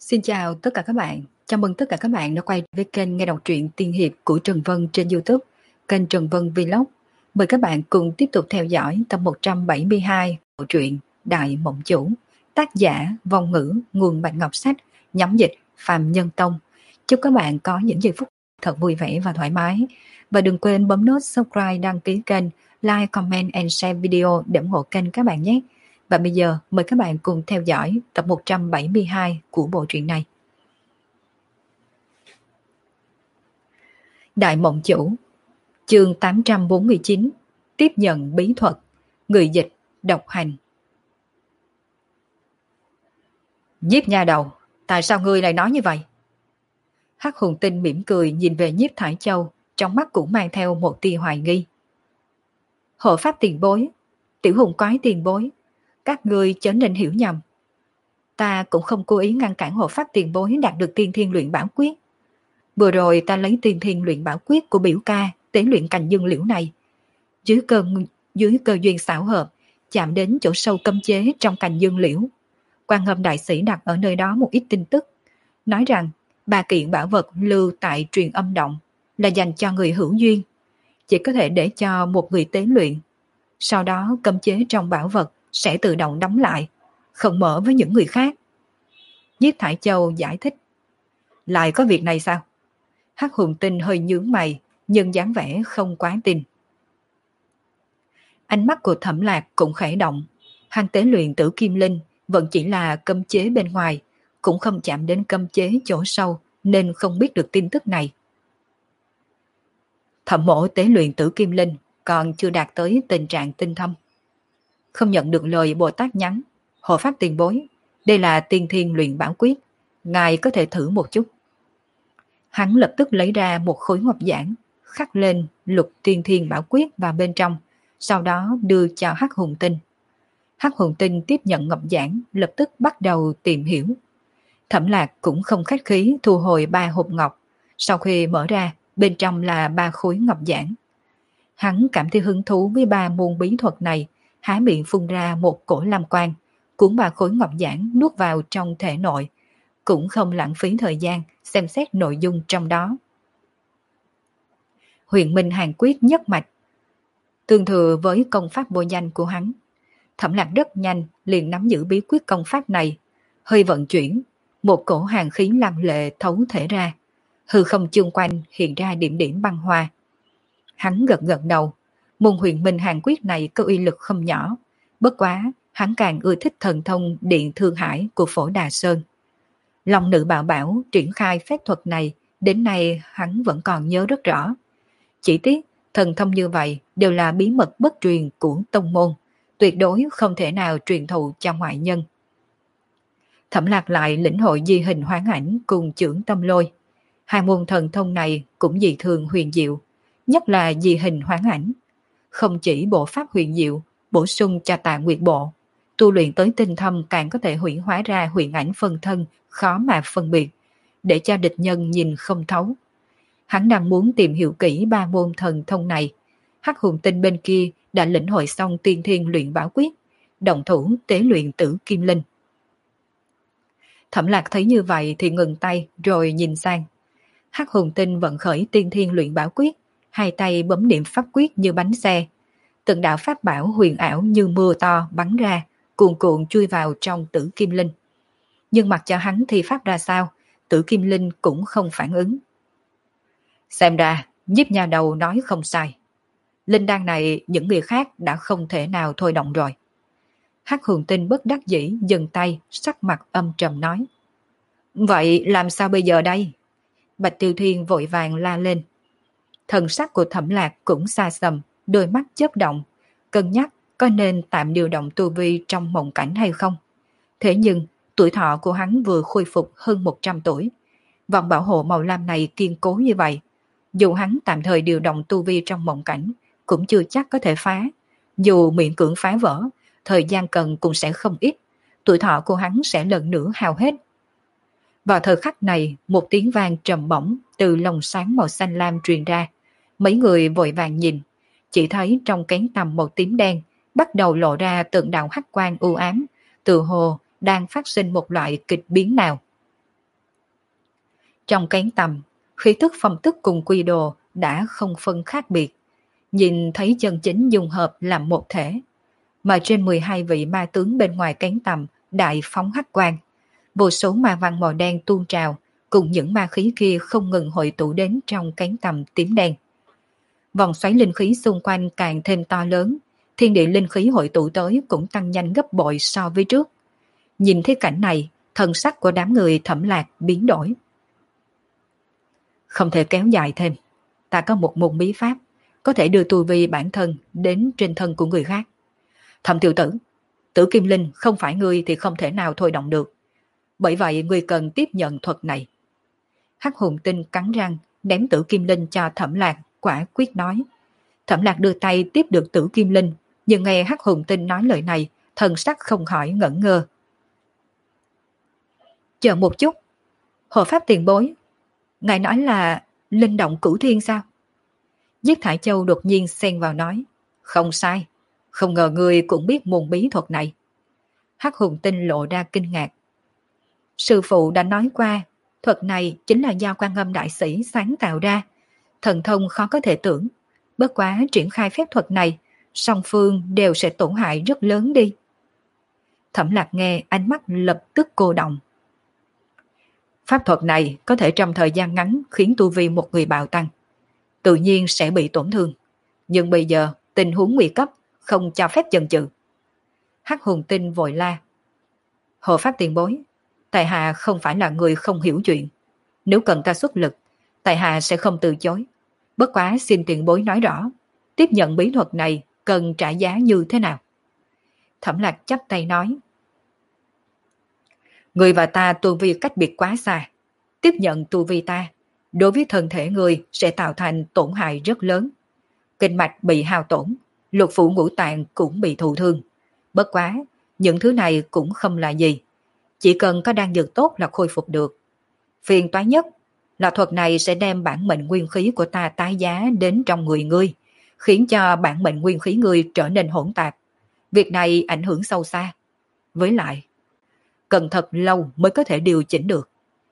Xin chào tất cả các bạn. Chào mừng tất cả các bạn đã quay với kênh nghe đọc truyện tiên hiệp của Trần Vân trên YouTube, kênh Trần Vân Vlog. Mời các bạn cùng tiếp tục theo dõi tập 172 của truyện Đại Mộng Chủ, tác giả Vong Ngữ, nguồn Bạch Ngọc Sách, nhóm dịch Phạm Nhân Tông. Chúc các bạn có những giây phút thật vui vẻ và thoải mái. Và đừng quên bấm nút subscribe, đăng ký kênh, like, comment and share video để ủng hộ kênh các bạn nhé. Và bây giờ mời các bạn cùng theo dõi tập 172 của bộ truyện này. Đại Mộng Chủ, chương 849, tiếp nhận bí thuật, người dịch, độc hành. Nhiếp nha đầu, tại sao ngươi lại nói như vậy? Hắc Hùng Tinh mỉm cười nhìn về Nhiếp Thải Châu, trong mắt cũng mang theo một tia hoài nghi. Hộ pháp tiền bối, tiểu hùng quái tiền bối, các ngươi chớ nên hiểu nhầm. Ta cũng không cố ý ngăn cản hộ pháp tiền bối đạt được tiên thiên luyện bảo quyết. Vừa rồi ta lấy tiên thiên luyện bảo quyết của biểu ca tế luyện cành dương liễu này. Dưới cơ duyên xảo hợp, chạm đến chỗ sâu cấm chế trong cành dương liễu. Quan Âm đại sĩ đặt ở nơi đó một ít tin tức, nói rằng 3 kiện bảo vật lưu tại truyền âm động là dành cho người hữu duyên, chỉ có thể để cho một người tế luyện. Sau đó cấm chế trong bảo vật sẽ tự động đóng lại, không mở với những người khác. Nhiếp Thải Châu giải thích. Lại có việc này sao? Hắc Hùng Tinh hơi nhướng mày, nhưng dáng vẻ không quá tin. Ánh mắt của Thẩm Lạc cũng khẽ động. Hắn tế luyện tử kim linh vẫn chỉ là cấm chế bên ngoài, cũng không chạm đến cấm chế chỗ sâu, nên không biết được tin tức này. Thẩm mỗ tế luyện tử kim linh còn chưa đạt tới tình trạng tinh thâm. Không nhận được lời Bồ Tát nhắn. Hộ pháp tiền bối, đây là tiên thiên luyện bảo quyết, ngài có thể thử một chút. Hắn lập tức lấy ra một khối ngọc giản, khắc lên lục tiên thiên bảo quyết vào bên trong, sau đó đưa cho Hắc Hùng Tinh. Hắc Hùng Tinh tiếp nhận ngọc giản, lập tức bắt đầu tìm hiểu. Thẩm Lạc cũng không khách khí thu hồi 3 hộp ngọc, sau khi mở ra, bên trong là 3 khối ngọc giản. Hắn cảm thấy hứng thú với 3 môn bí thuật này, há miệng phun ra một cổ lam quang, cuốn 3 khối ngọc giản nuốt vào trong thể nội, cũng không lãng phí thời gian xem xét nội dung trong đó. Huyền Minh Hàn Quyết nhất mạch, tương thừa với công pháp vô danh của hắn. Thẩm Lạc rất nhanh liền nắm giữ bí quyết công pháp này, hơi vận chuyển, một cổ hàn khí lam lệ thấu thể ra, hư không chung quanh hiện ra điểm điểm băng hoa. Hắn gật gật đầu, môn Huyền Minh Hàn Quyết này có uy lực không nhỏ, bất quá hắn càng ưa thích thần thông Điện Thương Hải của Phổ Đà Sơn. Long Nữ Bảo Bảo triển khai phép thuật này, đến nay hắn vẫn còn nhớ rất rõ. Chỉ tiếc, thần thông như vậy đều là bí mật bất truyền của tông môn, tuyệt đối không thể nào truyền thụ cho ngoại nhân. Thẩm Lạc lại lĩnh hội di hình hoán ảnh cùng chưởng tâm lôi. 2 môn thần thông này cũng dị thường huyền diệu, nhất là di hình hoán ảnh. Không chỉ bộ pháp huyền diệu, bổ sung cho Tà Nguyệt bộ, tu luyện tới tinh thâm càng có thể huyễn hóa ra huyền ảnh phân thân khó mà phân biệt, để cho địch nhân nhìn không thấu. Hắn đang muốn tìm hiểu kỹ 3 môn thần thông này. Hắc Hùng Tinh bên kia đã lĩnh hội xong tiên thiên luyện bảo quyết, động thủ tế luyện tử kim linh. Thẩm Lạc thấy như vậy thì ngừng tay rồi nhìn sang. Hắc Hùng Tinh vận khởi tiên thiên luyện bảo quyết, 2 tay bấm niệm pháp quyết như bánh xe. Từng đạo pháp bảo huyền ảo như mưa to bắn ra, cuồn cuộn chui vào trong tử kim linh. Nhưng mặc cho hắn thi pháp ra sao, tử kim linh cũng không phản ứng. Xem ra, Nhiếp nha đầu nói không sai. Linh đan này những người khác đã không thể nào thôi động rồi. Hắc Hùng Tinh bất đắc dĩ dừng tay, sắc mặt âm trầm nói. Vậy làm sao bây giờ đây? Bạch Tiêu Thiên vội vàng la lên. Thần sắc của Thẩm Lạc cũng xa xăm, đôi mắt chớp động, cân nhắc có nên tạm điều động tu vi trong mộng cảnh hay không. Thế nhưng, tuổi thọ của hắn vừa khôi phục hơn 100 tuổi. Vòng bảo hộ màu lam này kiên cố như vậy. Dù hắn tạm thời điều động tu vi trong mộng cảnh, cũng chưa chắc có thể phá. Dù miễn cưỡng phá vỡ, thời gian cần cũng sẽ không ít. Tuổi thọ của hắn sẽ lần nữa hao hết. Vào thời khắc này, một tiếng vang trầm bổng từ lồng sáng màu xanh lam truyền ra. Mấy người vội vàng nhìn, chỉ thấy trong kén tầm màu tím đen bắt đầu lộ ra từng đạo hắc quang u ám, tự hồ đang phát sinh một loại kịch biến nào. Trong cánh tầm, khí tức phong tức cùng quy đồ đã không phân khác biệt, nhìn thấy chân chính dung hợp làm một thể. Mà trên 12 vị ma tướng bên ngoài cánh tầm đại phóng hắc quang, vô số ma văn màu đen tuôn trào, cùng những ma khí kia không ngừng hội tụ đến trong cánh tầm tím đen. Vòng xoáy linh khí xung quanh càng thêm to lớn, thiên địa linh khí hội tụ tới cũng tăng nhanh gấp bội so với trước. Nhìn thấy cảnh này, thần sắc của đám người Thẩm Lạc biến đổi. Không thể kéo dài thêm, ta có một môn bí pháp, có thể đưa tu vi bản thân đến trên thân của người khác. Thẩm tiểu tử, Tử Kim Linh không phải ngươi thì không thể nào thôi động được. Bởi vậy ngươi cần tiếp nhận thuật này. Hắc Hùng Tinh cắn răng, ném Tử Kim Linh cho Thẩm Lạc, quả quyết nói. Thẩm Lạc đưa tay tiếp được Tử Kim Linh, nhưng nghe Hắc Hùng Tinh nói lời này, thần sắc không khỏi ngẩn ngơ. Chờ một chút, hộ pháp tiền bối, ngài nói là linh động cửu thiên sao? Giết Thải Châu đột nhiên xen vào nói. Không sai, không ngờ ngươi cũng biết môn bí thuật này. Hắc Hùng Tinh lộ ra kinh ngạc. Sư phụ đã nói qua, thuật này chính là do Quan Âm Đại Sĩ sáng tạo ra, thần thông khó có thể tưởng. Bất quá triển khai phép thuật này, song phương đều sẽ tổn hại rất lớn đi. Thẩm Lạc nghe ánh mắt lập tức cô động. Pháp thuật này có thể trong thời gian ngắn khiến tu vi một người bạo tăng, tự nhiên sẽ bị tổn thương. Nhưng bây giờ tình huống nguy cấp, không cho phép chần chừ. Hắc Hùng Tinh vội la. Hộ pháp tiền bối, tại hạ không phải là người không hiểu chuyện. Nếu cần ta xuất lực, tại hạ sẽ không từ chối. Bất quá xin tiền bối nói rõ, tiếp nhận bí thuật này cần trả giá như thế nào? Thẩm Lạc chắp tay nói. Người và ta tu vi cách biệt quá xa. Tiếp nhận tu vi ta, đối với thân thể người sẽ tạo thành tổn hại rất lớn. Kinh mạch bị hao tổn, lục phủ ngũ tạng cũng bị thụ thương. Bất quá, những thứ này cũng không là gì. Chỉ cần có đan dược tốt là khôi phục được. Phiền toái nhất là thuật này sẽ đem bản mệnh nguyên khí của ta tái giá đến trong người ngươi, khiến cho bản mệnh nguyên khí ngươi trở nên hỗn tạp. Việc này ảnh hưởng sâu xa. Với lại, cần thật lâu mới có thể điều chỉnh được.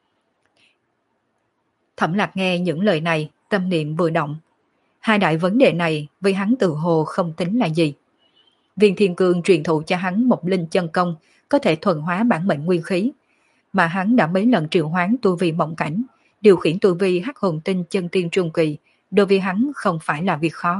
Thẩm Lạc nghe những lời này, tâm niệm vừa động. Hai đại vấn đề này với hắn tự hồ không tính là gì. Viên Thiên Cương truyền thụ cho hắn một linh chân công có thể thuần hóa bản mệnh nguyên khí, mà hắn đã mấy lần triệu hoán tu vi mộng cảnh, điều khiển tu vi Hắc Hồn Tinh chân tiên trung kỳ, đối với hắn không phải là việc khó.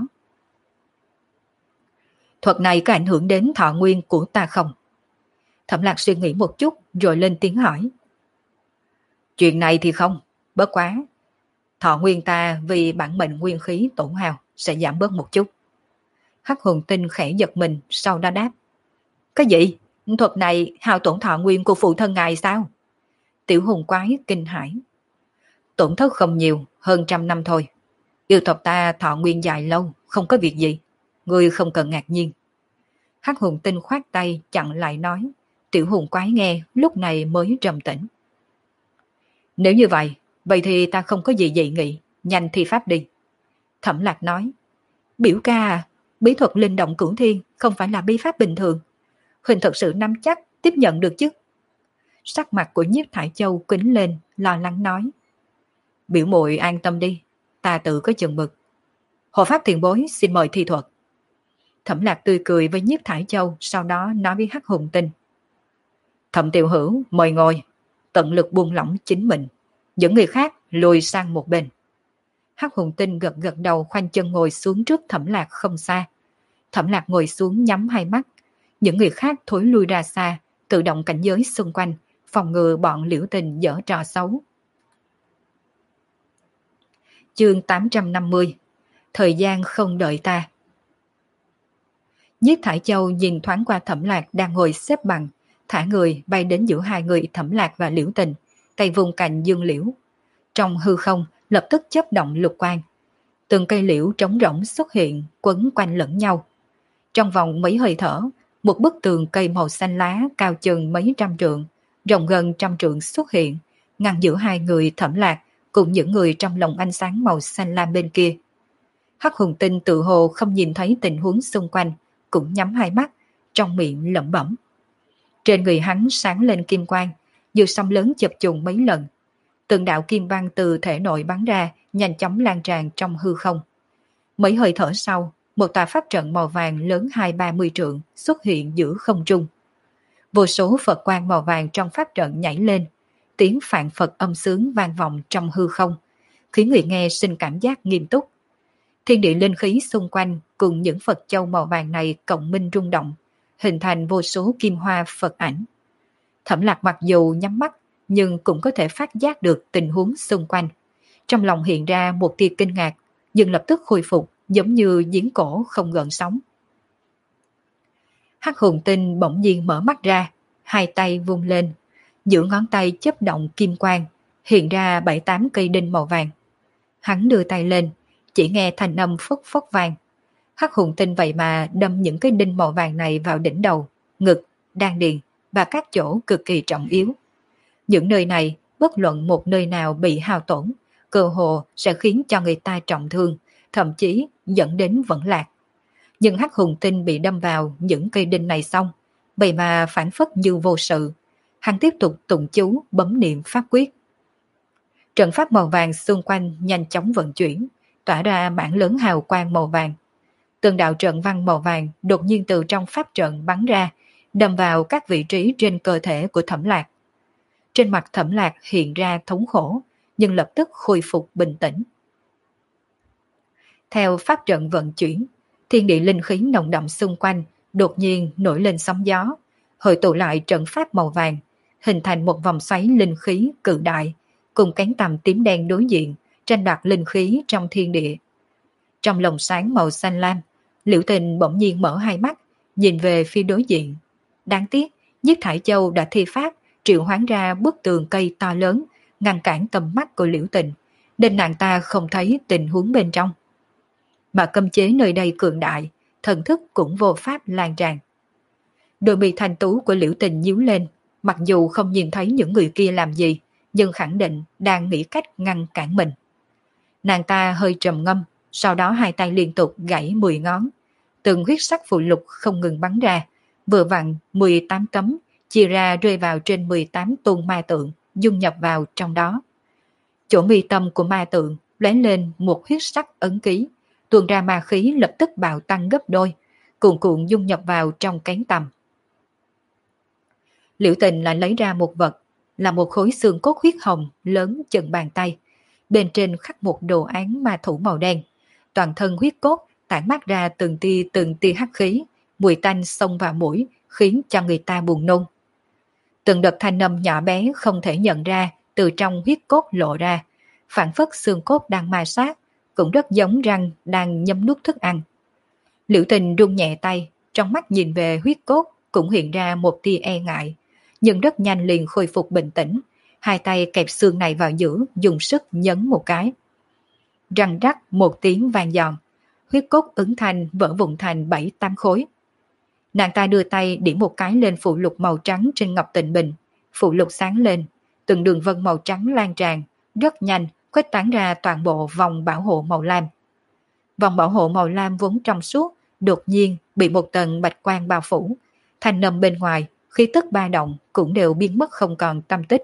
Thuật này có ảnh hưởng đến thọ nguyên của ta không? Thẩm Lạc suy nghĩ một chút rồi lên tiếng hỏi. Chuyện này thì không, bất quá. Thọ nguyên ta vì bản mệnh nguyên khí tổn hao sẽ giảm bớt một chút. Hắc Hồn Tinh khẽ giật mình, sau đó đáp. Cái gì? Thuật này hao tổn thọ nguyên của phụ thân ngài sao? Tiểu hùng quái kinh hãi. Tổn thất không nhiều, hơn 100 năm thôi. Yêu tộc ta thọ nguyên dài lâu, không có việc gì. Ngươi không cần ngạc nhiên. Hắc Hồn Tinh khoát tay chặn lại nói. Tiểu hùng quái nghe lúc này mới trầm tĩnh. Nếu như vậy thì ta không có gì dị nghị, nhanh thi pháp đi. Thẩm Lạc nói. Biểu ca à, bí thuật linh động cửu thiên không phải là bí pháp bình thường. Huỳnh thật sự nắm chắc tiếp nhận được chứ? Sắc mặt của Nhiếp Thải Châu kính lên, lo lắng nói. Biểu muội an tâm đi, ta tự có chừng mực. Hộ pháp tiền bối xin mời thi thuật. Thẩm Lạc tươi cười với Nhiếp Thải Châu, sau đó nói với Hắc Hùng Tinh. Thẩm tiểu hữu mời ngồi, tận lực buông lỏng chính mình, những người khác lùi sang một bên. Hắc Hùng Tinh gật gật đầu, khoanh chân ngồi xuống trước Thẩm Lạc không xa. Thẩm Lạc ngồi xuống nhắm hai mắt, những người khác thối lui ra xa, tự động cảnh giới xung quanh, phòng ngừa bọn Liễu Tình dở trò xấu. Chương 850. Thời gian không đợi ta. Nhiếp Thải Châu nhìn thoáng qua Thẩm Lạc đang ngồi xếp bằng, thả người bay đến giữa hai người Thẩm Lạc và Liễu Tình, tay vùng cạnh dương liễu. Trong hư không lập tức chớp động lục quang. Từng cây liễu trống rỗng xuất hiện, quấn quanh lẫn nhau. Trong vòng mấy hơi thở, một bức tường cây màu xanh lá cao chừng mấy trăm trượng, rộng gần 100 trượng xuất hiện, ngăn giữa hai người Thẩm Lạc cùng những người trong lồng ánh sáng màu xanh lam bên kia. Hắc Hùng Tinh tự hồ không nhìn thấy tình huống xung quanh, cũng nhắm hai mắt, trong miệng lẩm bẩm. Trên người hắn sáng lên kim quang, như sóng lớn chập trùng mấy lần. Từng đạo kim băng từ thể nội bắn ra, nhanh chóng lan tràn trong hư không. Mấy hơi thở sau, một tòa pháp trận màu vàng lớn 20-30 trượng xuất hiện giữa không trung. Vô số Phật quang màu vàng trong pháp trận nhảy lên, tiếng phạn Phật âm sướng vang vọng trong hư không, khiến người nghe sinh cảm giác nghiêm túc. Thiên địa linh khí xung quanh cùng những Phật châu màu vàng này cộng minh rung động, hình thành vô số kim hoa Phật ảnh. Thẩm Lạc mặc dù nhắm mắt, nhưng cũng có thể phát giác được tình huống xung quanh. Trong lòng hiện ra một tia kinh ngạc, nhưng lập tức khôi phục giống như giếng cổ không gợn sóng. Hắc hồn tinh bỗng nhiên mở mắt ra, hai tay vung lên, giữa ngón tay chớp động kim quang, hiện ra 7-8 cây đinh màu vàng. Hắn đưa tay lên, chỉ nghe thanh âm phốc phốc vang. Hắc hồn tinh vậy mà đâm những cái đinh màu vàng này vào đỉnh đầu, ngực, đan điền và các chỗ cực kỳ trọng yếu. Những nơi này, bất luận một nơi nào bị hao tổn, cơ hồ sẽ khiến cho người ta trọng thương, thậm chí dẫn đến vẫn lạc. Nhưng hắc hồn tinh bị đâm vào những cây đinh này xong, vậy mà phản phất như vô sự. Hắn tiếp tục tụng chú bấm niệm pháp quyết. Trận pháp màu vàng xung quanh nhanh chóng vận chuyển, tỏa ra mảng lớn hào quang màu vàng. Từng đạo trận văn màu vàng đột nhiên từ trong pháp trận bắn ra, đâm vào các vị trí trên cơ thể của Thẩm Lạc. Trên mặt Thẩm Lạc hiện ra thống khổ, nhưng lập tức khôi phục bình tĩnh. Theo pháp trận vận chuyển, thiên địa linh khí nồng đậm xung quanh đột nhiên nổi lên sóng gió, hội tụ lại trận pháp màu vàng, hình thành một vòng xoáy linh khí cự đại, cùng cánh tằm tím đen đối diện, tranh đoạt linh khí trong thiên địa. Trong lồng sáng màu xanh lam, Liễu Tình bỗng nhiên mở hai mắt, nhìn về phía đối diện. Đáng tiếc, Nhiếp Thải Châu đã thi pháp, triệu hoán ra bức tường cây to lớn, ngăn cản tầm mắt của Liễu Tình, nên nàng ta không thấy tình huống bên trong. Mà cấm chế nơi đây cường đại, thần thức cũng vô pháp lan tràn. Đôi mi thanh tú của Liễu Tình nhíu lên, mặc dù không nhìn thấy những người kia làm gì, nhưng khẳng định đang nghĩ cách ngăn cản mình. Nàng ta hơi trầm ngâm, sau đó hai tay liên tục gãy 10 ngón. Từng huyết sắc phụ lục không ngừng bắn ra, vừa vặn 18 tấm, chia ra rơi vào trên 18 tôn ma tượng, dung nhập vào trong đó. Chỗ mi tâm của ma tượng lóe lên một huyết sắc ấn ký, tuôn ra ma khí lập tức bạo tăng gấp đôi, cuồn cuộn dung nhập vào trong cánh tằm. Liễu Tình lại lấy ra một vật, là một khối xương cốt huyết hồng lớn chừng bàn tay. Bên trên khắc một đồ án ma thủ màu đen, toàn thân huyết cốt tản mát ra từng tia hắc khí, mùi tanh xông vào mũi, khiến cho người ta buồn nôn. Từng đợt thanh âm nhỏ bé không thể nhận ra từ trong huyết cốt lộ ra, phản phất xương cốt đang ma sát, cũng rất giống răng đang nhấm nuốt thức ăn. Liễu Tình run nhẹ tay, trong mắt nhìn về huyết cốt cũng hiện ra một tia e ngại, nhưng rất nhanh liền khôi phục bình tĩnh, hai tay kẹp xương này vào giữa, dùng sức nhấn một cái. Răng rắc một tiếng vang giòn, huyết cốt ứng thành vỡ vụn thành 7-8 khối. Nàng ta đưa tay điểm một cái lên phụ lục màu trắng trên ngọc tịnh bình, phụ lục sáng lên, từng đường vân màu trắng lan tràn, rất nhanh khuếch tán ra toàn bộ vòng bảo hộ màu lam. Vòng bảo hộ màu lam vốn trong suốt, đột nhiên bị một tầng bạch quang bao phủ, thanh âm bên ngoài, khí tức ba động cũng đều biến mất không còn tâm tích.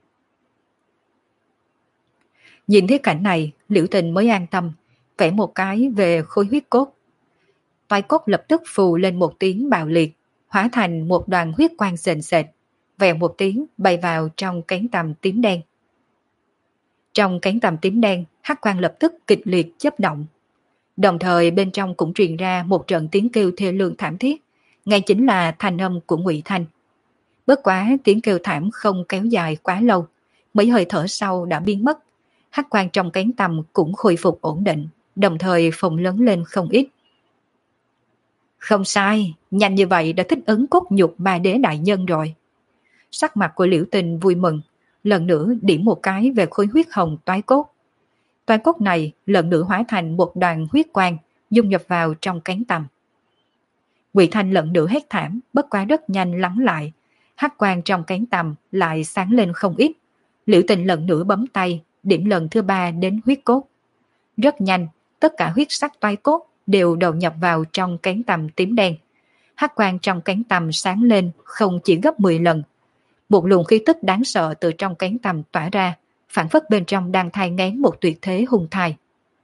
Nhìn thấy cảnh này, Liễu Tình mới an tâm, vẽ một cái về khối huyết cốt. Toái cốt lập tức phù lên một tiếng bạo liệt, hóa thành một đoàn huyết quang sền sệt, vèo một tiếng bay vào trong cánh tằm tím đen. Trong cánh tằm tím đen, hắc quang lập tức kịch liệt chớp động. Đồng thời bên trong cũng truyền ra một trận tiếng kêu thê lương thảm thiết, ngay chính là thanh âm của Ngụy Thanh. Bất quá tiếng kêu thảm không kéo dài quá lâu, mấy hơi thở sau đã biến mất, hắc quang trong cánh tằm cũng khôi phục ổn định, đồng thời phồng lớn lên không ít. Không sai, nhanh như vậy đã thích ứng cốt nhục ma đế đại nhân rồi. Sắc mặt của Liễu Tình vui mừng, lần nữa điểm một cái về khối huyết hồng toái cốt. Toái cốt này lần nữa hóa thành một đoàn huyết quang, dung nhập vào trong cánh tằm. Ngụy Thanh lần nữa hét thảm, bất quá rất nhanh lắng lại, hắc quang trong cánh tằm lại sáng lên không ít. Liễu Tình lần nữa bấm tay, điểm lần thứ 3 đến huyết cốt. Rất nhanh, tất cả huyết sắc toái cốt đều đầu nhập vào trong cánh tằm tím đen. Hắc quang trong cánh tằm sáng lên không chỉ gấp 10 lần. Một luồng khí tức đáng sợ từ trong cánh tằm tỏa ra, phảng phất bên trong đang thai nghén một tuyệt thế hung thai.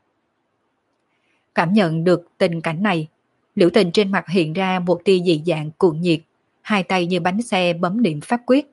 Cảm nhận được tình cảnh này, Liễu Tình trên mặt hiện ra một tia dị dạng cuồng nhiệt, hai tay như bánh xe bấm niệm pháp quyết.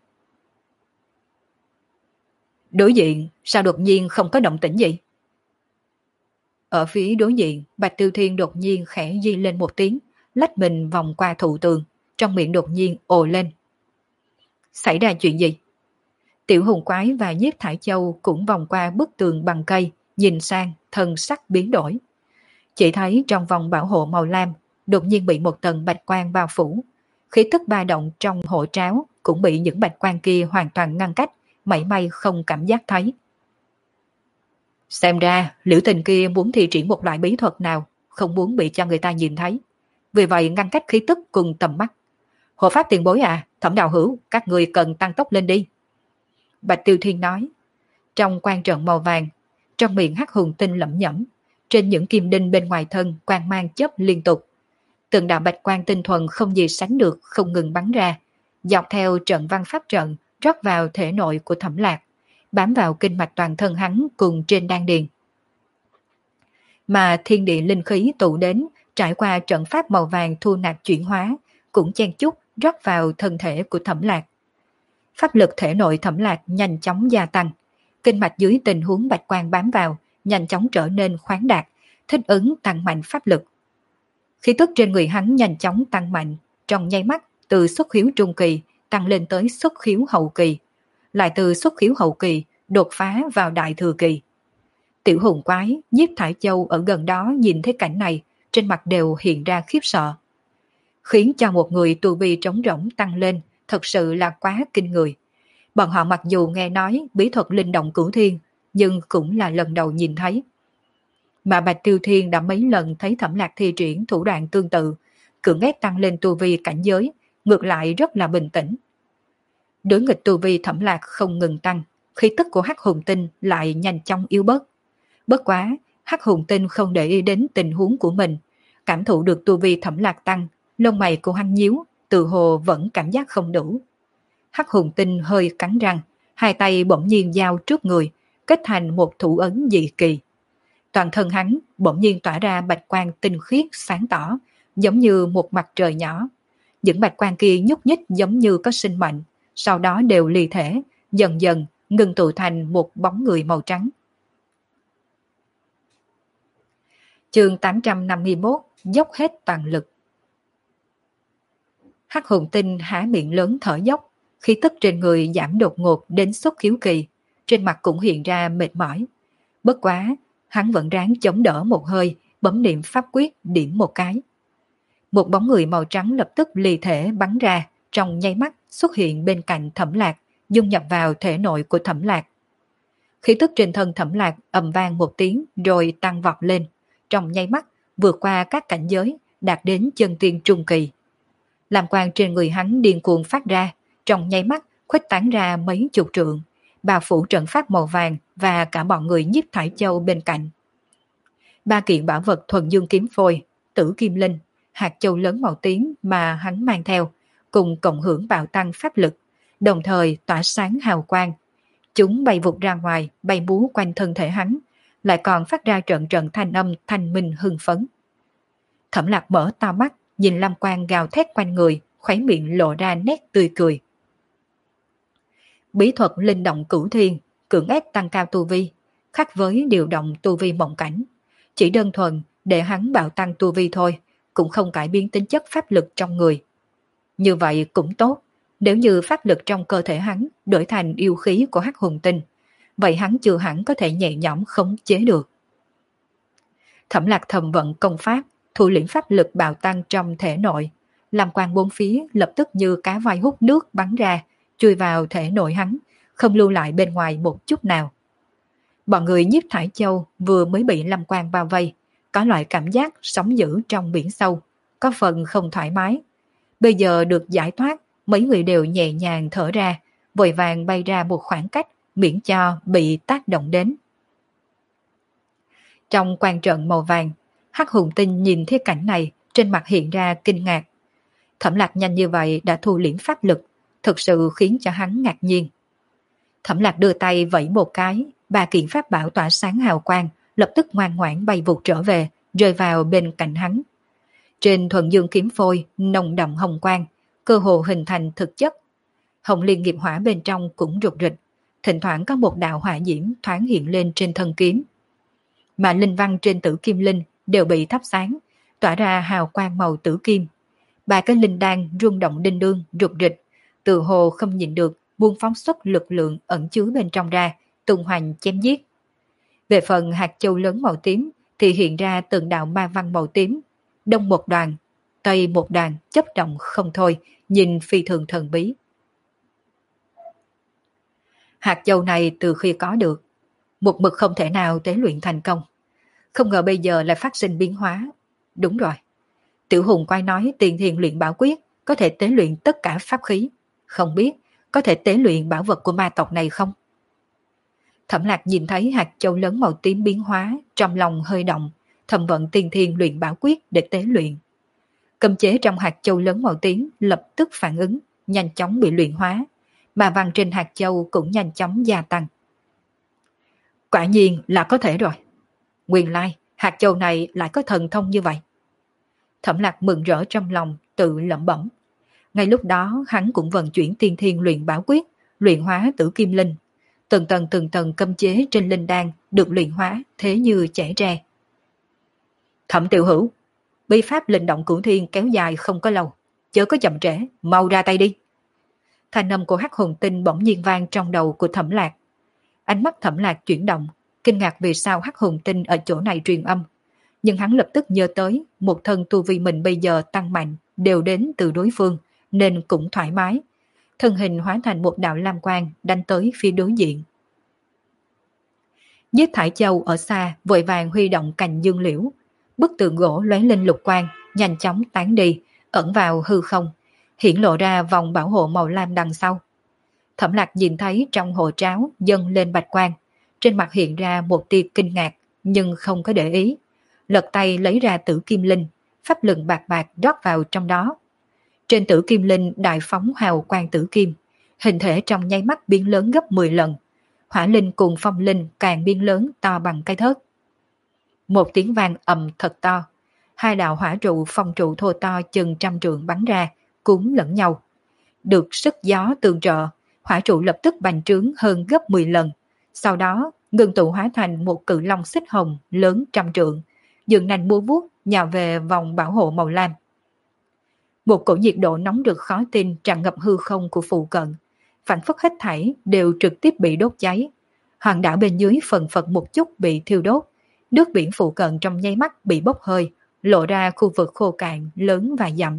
Đối diện, sao đột nhiên không có động tĩnh gì? Ở phía đối diện, Bạch Tiêu Thiên đột nhiên khẽ di lên một tiếng, lách mình vòng qua thụ tường, trong miệng đột nhiên ồ lên. Xảy ra chuyện gì? Tiểu hùng quái và Nhiếp Thải Châu cũng vòng qua bức tường bằng cây, nhìn sang, thân sắc biến đổi. Chỉ thấy trong vòng bảo hộ màu lam, đột nhiên bị một tầng bạch quang bao phủ. Khí tức ba động trong hộ tráo cũng bị những bạch quang kia hoàn toàn ngăn cách, mảy may không cảm giác thấy. Xem ra, Liễu Tình kia muốn thi triển một loại bí thuật nào, không muốn bị cho người ta nhìn thấy. Vì vậy ngăn cách khí tức cùng tầm mắt. Hộ pháp tiền bối à, Thẩm đạo hữu, các người cần tăng tốc lên đi. Bạch Tiêu Thiên nói. Trong quan trận màu vàng, trong miệng hắc hùng tinh lẩm nhẩm, trên những kim đinh bên ngoài thân quang mang chớp liên tục. Từng đạo bạch quang tinh thuần không gì sánh được không ngừng bắn ra, dọc theo trận văn pháp trận rót vào thể nội của Thẩm Lạc, bám vào kinh mạch toàn thân hắn cùng trên đan điền. Mà thiên địa linh khí tụ đến, trải qua trận pháp màu vàng thu nạp chuyển hóa, cũng chen chúc rót vào thân thể của Thẩm Lạc. Pháp lực thể nội Thẩm Lạc nhanh chóng gia tăng, kinh mạch dưới tình huống bạch quang bám vào, nhanh chóng trở nên khoáng đạt, thích ứng tăng mạnh pháp lực. Khí tức trên người hắn nhanh chóng tăng mạnh, trong nháy mắt từ xuất khiếu trung kỳ tăng lên tới xuất khiếu hậu kỳ, lại từ xuất khiếu hậu kỳ đột phá vào đại thừa kỳ. Tiểu hùng quái, Nhiếp Thải Châu ở gần đó nhìn thấy cảnh này, trên mặt đều hiện ra khiếp sợ. Khiến cho một người tu vi trống rỗng tăng lên, thật sự là quá kinh người. Bọn họ mặc dù nghe nói bí thuật linh động cửu thiên, nhưng cũng là lần đầu nhìn thấy. Mà Bạch Tiêu Thiên đã mấy lần thấy Thẩm Lạc thi triển thủ đoạn tương tự, cưỡng ép tăng lên tu vi cảnh giới, ngược lại rất là bình tĩnh. Đối nghịch tu vi Thẩm Lạc không ngừng tăng, khí tức của hắc hùng tinh lại nhanh chóng yếu bớt. Bất quá, hắc hùng tinh không để ý đến tình huống của mình, cảm thụ được tu vi Thẩm Lạc tăng, lông mày của hắn nhíu, tự hồ vẫn cảm giác không đủ. Hắc hùng tinh hơi cắn răng, hai tay bỗng nhiên giao trước người, kết thành một thủ ấn dị kỳ. Toàn thân hắn bỗng nhiên tỏa ra bạch quang tinh khiết sáng tỏ, giống như một mặt trời nhỏ. Những bạch quang kia nhúc nhích giống như có sinh mệnh, sau đó đều ly thể, dần dần ngưng tụ thành một bóng người màu trắng. Chương 851, dốc hết toàn lực. Hắc hùng tinh há miệng lớn thở dốc, khí tức trên người giảm đột ngột đến xuất khiếu kỳ, trên mặt cũng hiện ra mệt mỏi. Bất quá, hắn vẫn ráng chống đỡ một hơi, bấm niệm pháp quyết điểm một cái. Một bóng người màu trắng lập tức ly thể bắn ra, trong nháy mắt xuất hiện bên cạnh Thẩm Lạc, dung nhập vào thể nội của Thẩm Lạc. Khí tức trên thân Thẩm Lạc ầm vang một tiếng rồi tăng vọt lên, trong nháy mắt vượt qua các cảnh giới, đạt đến chân tiên trung kỳ. Làm quang trên người hắn điên cuồng phát ra, trong nháy mắt khuếch tán ra mấy chục trượng, bao phủ trận pháp màu vàng và cả bọn người Nhiếp Thải Châu bên cạnh. Ba kiện bảo vật thuần dương kiếm phôi, tử kim linh, hạt châu lớn màu tím mà hắn mang theo, cùng cộng hưởng bạo tăng pháp lực, đồng thời tỏa sáng hào quang. Chúng bay vụt ra ngoài, bay múa quanh thân thể hắn, lại còn phát ra trận trận thanh âm thanh minh hưng phấn. Thẩm Lạc mở to mắt, nhìn lam quang gào thét quanh người, khóe miệng lộ ra nét tươi cười. Bí thuật linh động cửu thiên, cưỡng ép tăng cao tu vi, khác với điều động tu vi mộng cảnh. Chỉ đơn thuần để hắn bạo tăng tu vi thôi, cũng không cải biến tính chất pháp lực trong người. Như vậy cũng tốt, nếu như pháp lực trong cơ thể hắn đổi thành yêu khí của hắc hùng tinh, vậy hắn chưa hẳn có thể nhẹ nhõm khống chế được. Thẩm Lạc thầm vận công pháp, thủ lĩnh pháp lực bạo tăng trong thể nội, làm quang bốn phía lập tức như cá voi hút nước bắn ra, chui vào thể nội hắn, không lưu lại bên ngoài một chút nào. Bọn người Nhiếp Thải Châu vừa mới bị Lâm Quang bao vây, có loại cảm giác sóng dữ trong biển sâu, có phần không thoải mái. Bây giờ được giải thoát, mấy người đều nhẹ nhàng thở ra, vội vàng bay ra một khoảng cách, miễn cho bị tác động đến. Trong quan trận màu vàng, hắc hùng tinh nhìn thấy cảnh này, trên mặt hiện ra kinh ngạc. Thẩm Lạc nhanh như vậy đã thu liễm pháp lực, thực sự khiến cho hắn ngạc nhiên. Thẩm Lạc đưa tay vẫy một cái, ba kiện pháp bảo tỏa sáng hào quang, lập tức ngoan ngoãn bay vụt trở về, rơi vào bên cạnh hắn. Trên thuần dương kiếm phôi, nồng đậm hồng quang, cơ hồ hình thành thực chất. Hồng liên nghiệp hỏa bên trong cũng rụt rịch, thỉnh thoảng có một đạo hỏa diễm thoáng hiện lên trên thân kiếm. Mà linh văn trên tử kim linh đều bị thắp sáng, tỏa ra hào quang màu tử kim. Ba cái linh đan rung động đinh đương, rụt rịch, tự hồ không nhìn được, buông phóng xuất lực lượng ẩn chứa bên trong ra, tung hoành chém giết. Về phần hạt châu lớn màu tím thì hiện ra từng đạo ma văn màu tím, đông một đoàn, tây một đoàn, chấp động không thôi, nhìn phi thường thần bí. Hạt châu này từ khi có được, một mực không thể nào tế luyện thành công. Không ngờ bây giờ lại phát sinh biến hóa. Đúng rồi. Tiểu hùng quay nói tiền thiền luyện bảo quyết có thể tế luyện tất cả pháp khí. Không biết có thể tế luyện bảo vật của ma tộc này không? Thẩm Lạc nhìn thấy hạt châu lớn màu tím biến hóa, trong lòng hơi động, thầm vận tiền thiền luyện bảo quyết để tế luyện. Cấm chế trong hạt châu lớn màu tím lập tức phản ứng, nhanh chóng bị luyện hóa, mà văn trên hạt châu cũng nhanh chóng gia tăng. Quả nhiên là có thể rồi. Nguyên lai, hạt châu này lại có thần thông như vậy. Thẩm Lạc mừng rỡ trong lòng, tự lẩm bẩm. Ngay lúc đó hắn cũng vận chuyển tiên thiên luyện bảo quyết, luyện hóa tử kim linh. Từng tầng cấm chế trên linh đan được luyện hóa thế như chảy tre. Thẩm tiểu hữu, bí pháp linh động cửu thiên kéo dài không có lâu, chớ có chậm trễ, mau ra tay đi. Thanh âm của Hắc Hồn Tinh bỗng nhiên vang trong đầu của Thẩm Lạc. Ánh mắt Thẩm Lạc chuyển động, kinh ngạc vì sao Hắc Hồn Tinh ở chỗ này truyền âm. Nhưng hắn lập tức nhớ tới một thân tu vi mình bây giờ tăng mạnh đều đến từ đối phương, nên cũng thoải mái. Thân hình hóa thành một đạo lam quang đánh tới phía đối diện. Nhiếp Thải Châu ở xa vội vàng huy động cành dương liễu. Bức tượng gỗ lóe lên lục quang, nhanh chóng tán đi, ẩn vào hư không, hiển lộ ra vòng bảo hộ màu lam đằng sau. Thẩm Lạc nhìn thấy trong hồ tráo dâng lên bạch quang, trên mặt hiện ra một tia kinh ngạc, nhưng không có để ý. Lật tay lấy ra tử kim linh, pháp lực bạc bạc rót vào trong đó. Trên tử kim linh đại phóng hào quang tử kim, hình thể trong nháy mắt biến lớn gấp 10 lần. Hỏa linh cùng phong linh càng biến lớn to bằng cái thớt. Một tiếng vang ầm thật to, hai đạo hỏa trụ phong trụ thô to chừng trăm trượng bắn ra, cuốn lẫn nhau. Được sức gió tương trợ, hỏa trụ lập tức bành trướng hơn gấp 10 lần. Sau đó, ngưng tụ hóa thành một cự long xích hồng lớn trăm trượng, dường nành múa vuốt nhào về vòng bảo hộ màu lam. Một cổ nhiệt độ nóng rực khó tin tràn ngập hư không của phụ cận, phản phất hết thảy đều trực tiếp bị đốt cháy. Hòn đảo bên dưới phần phật một chút bị thiêu đốt, nước biển phụ cận trong nháy mắt bị bốc hơi, lộ ra khu vực khô cạn lớn vài dặm.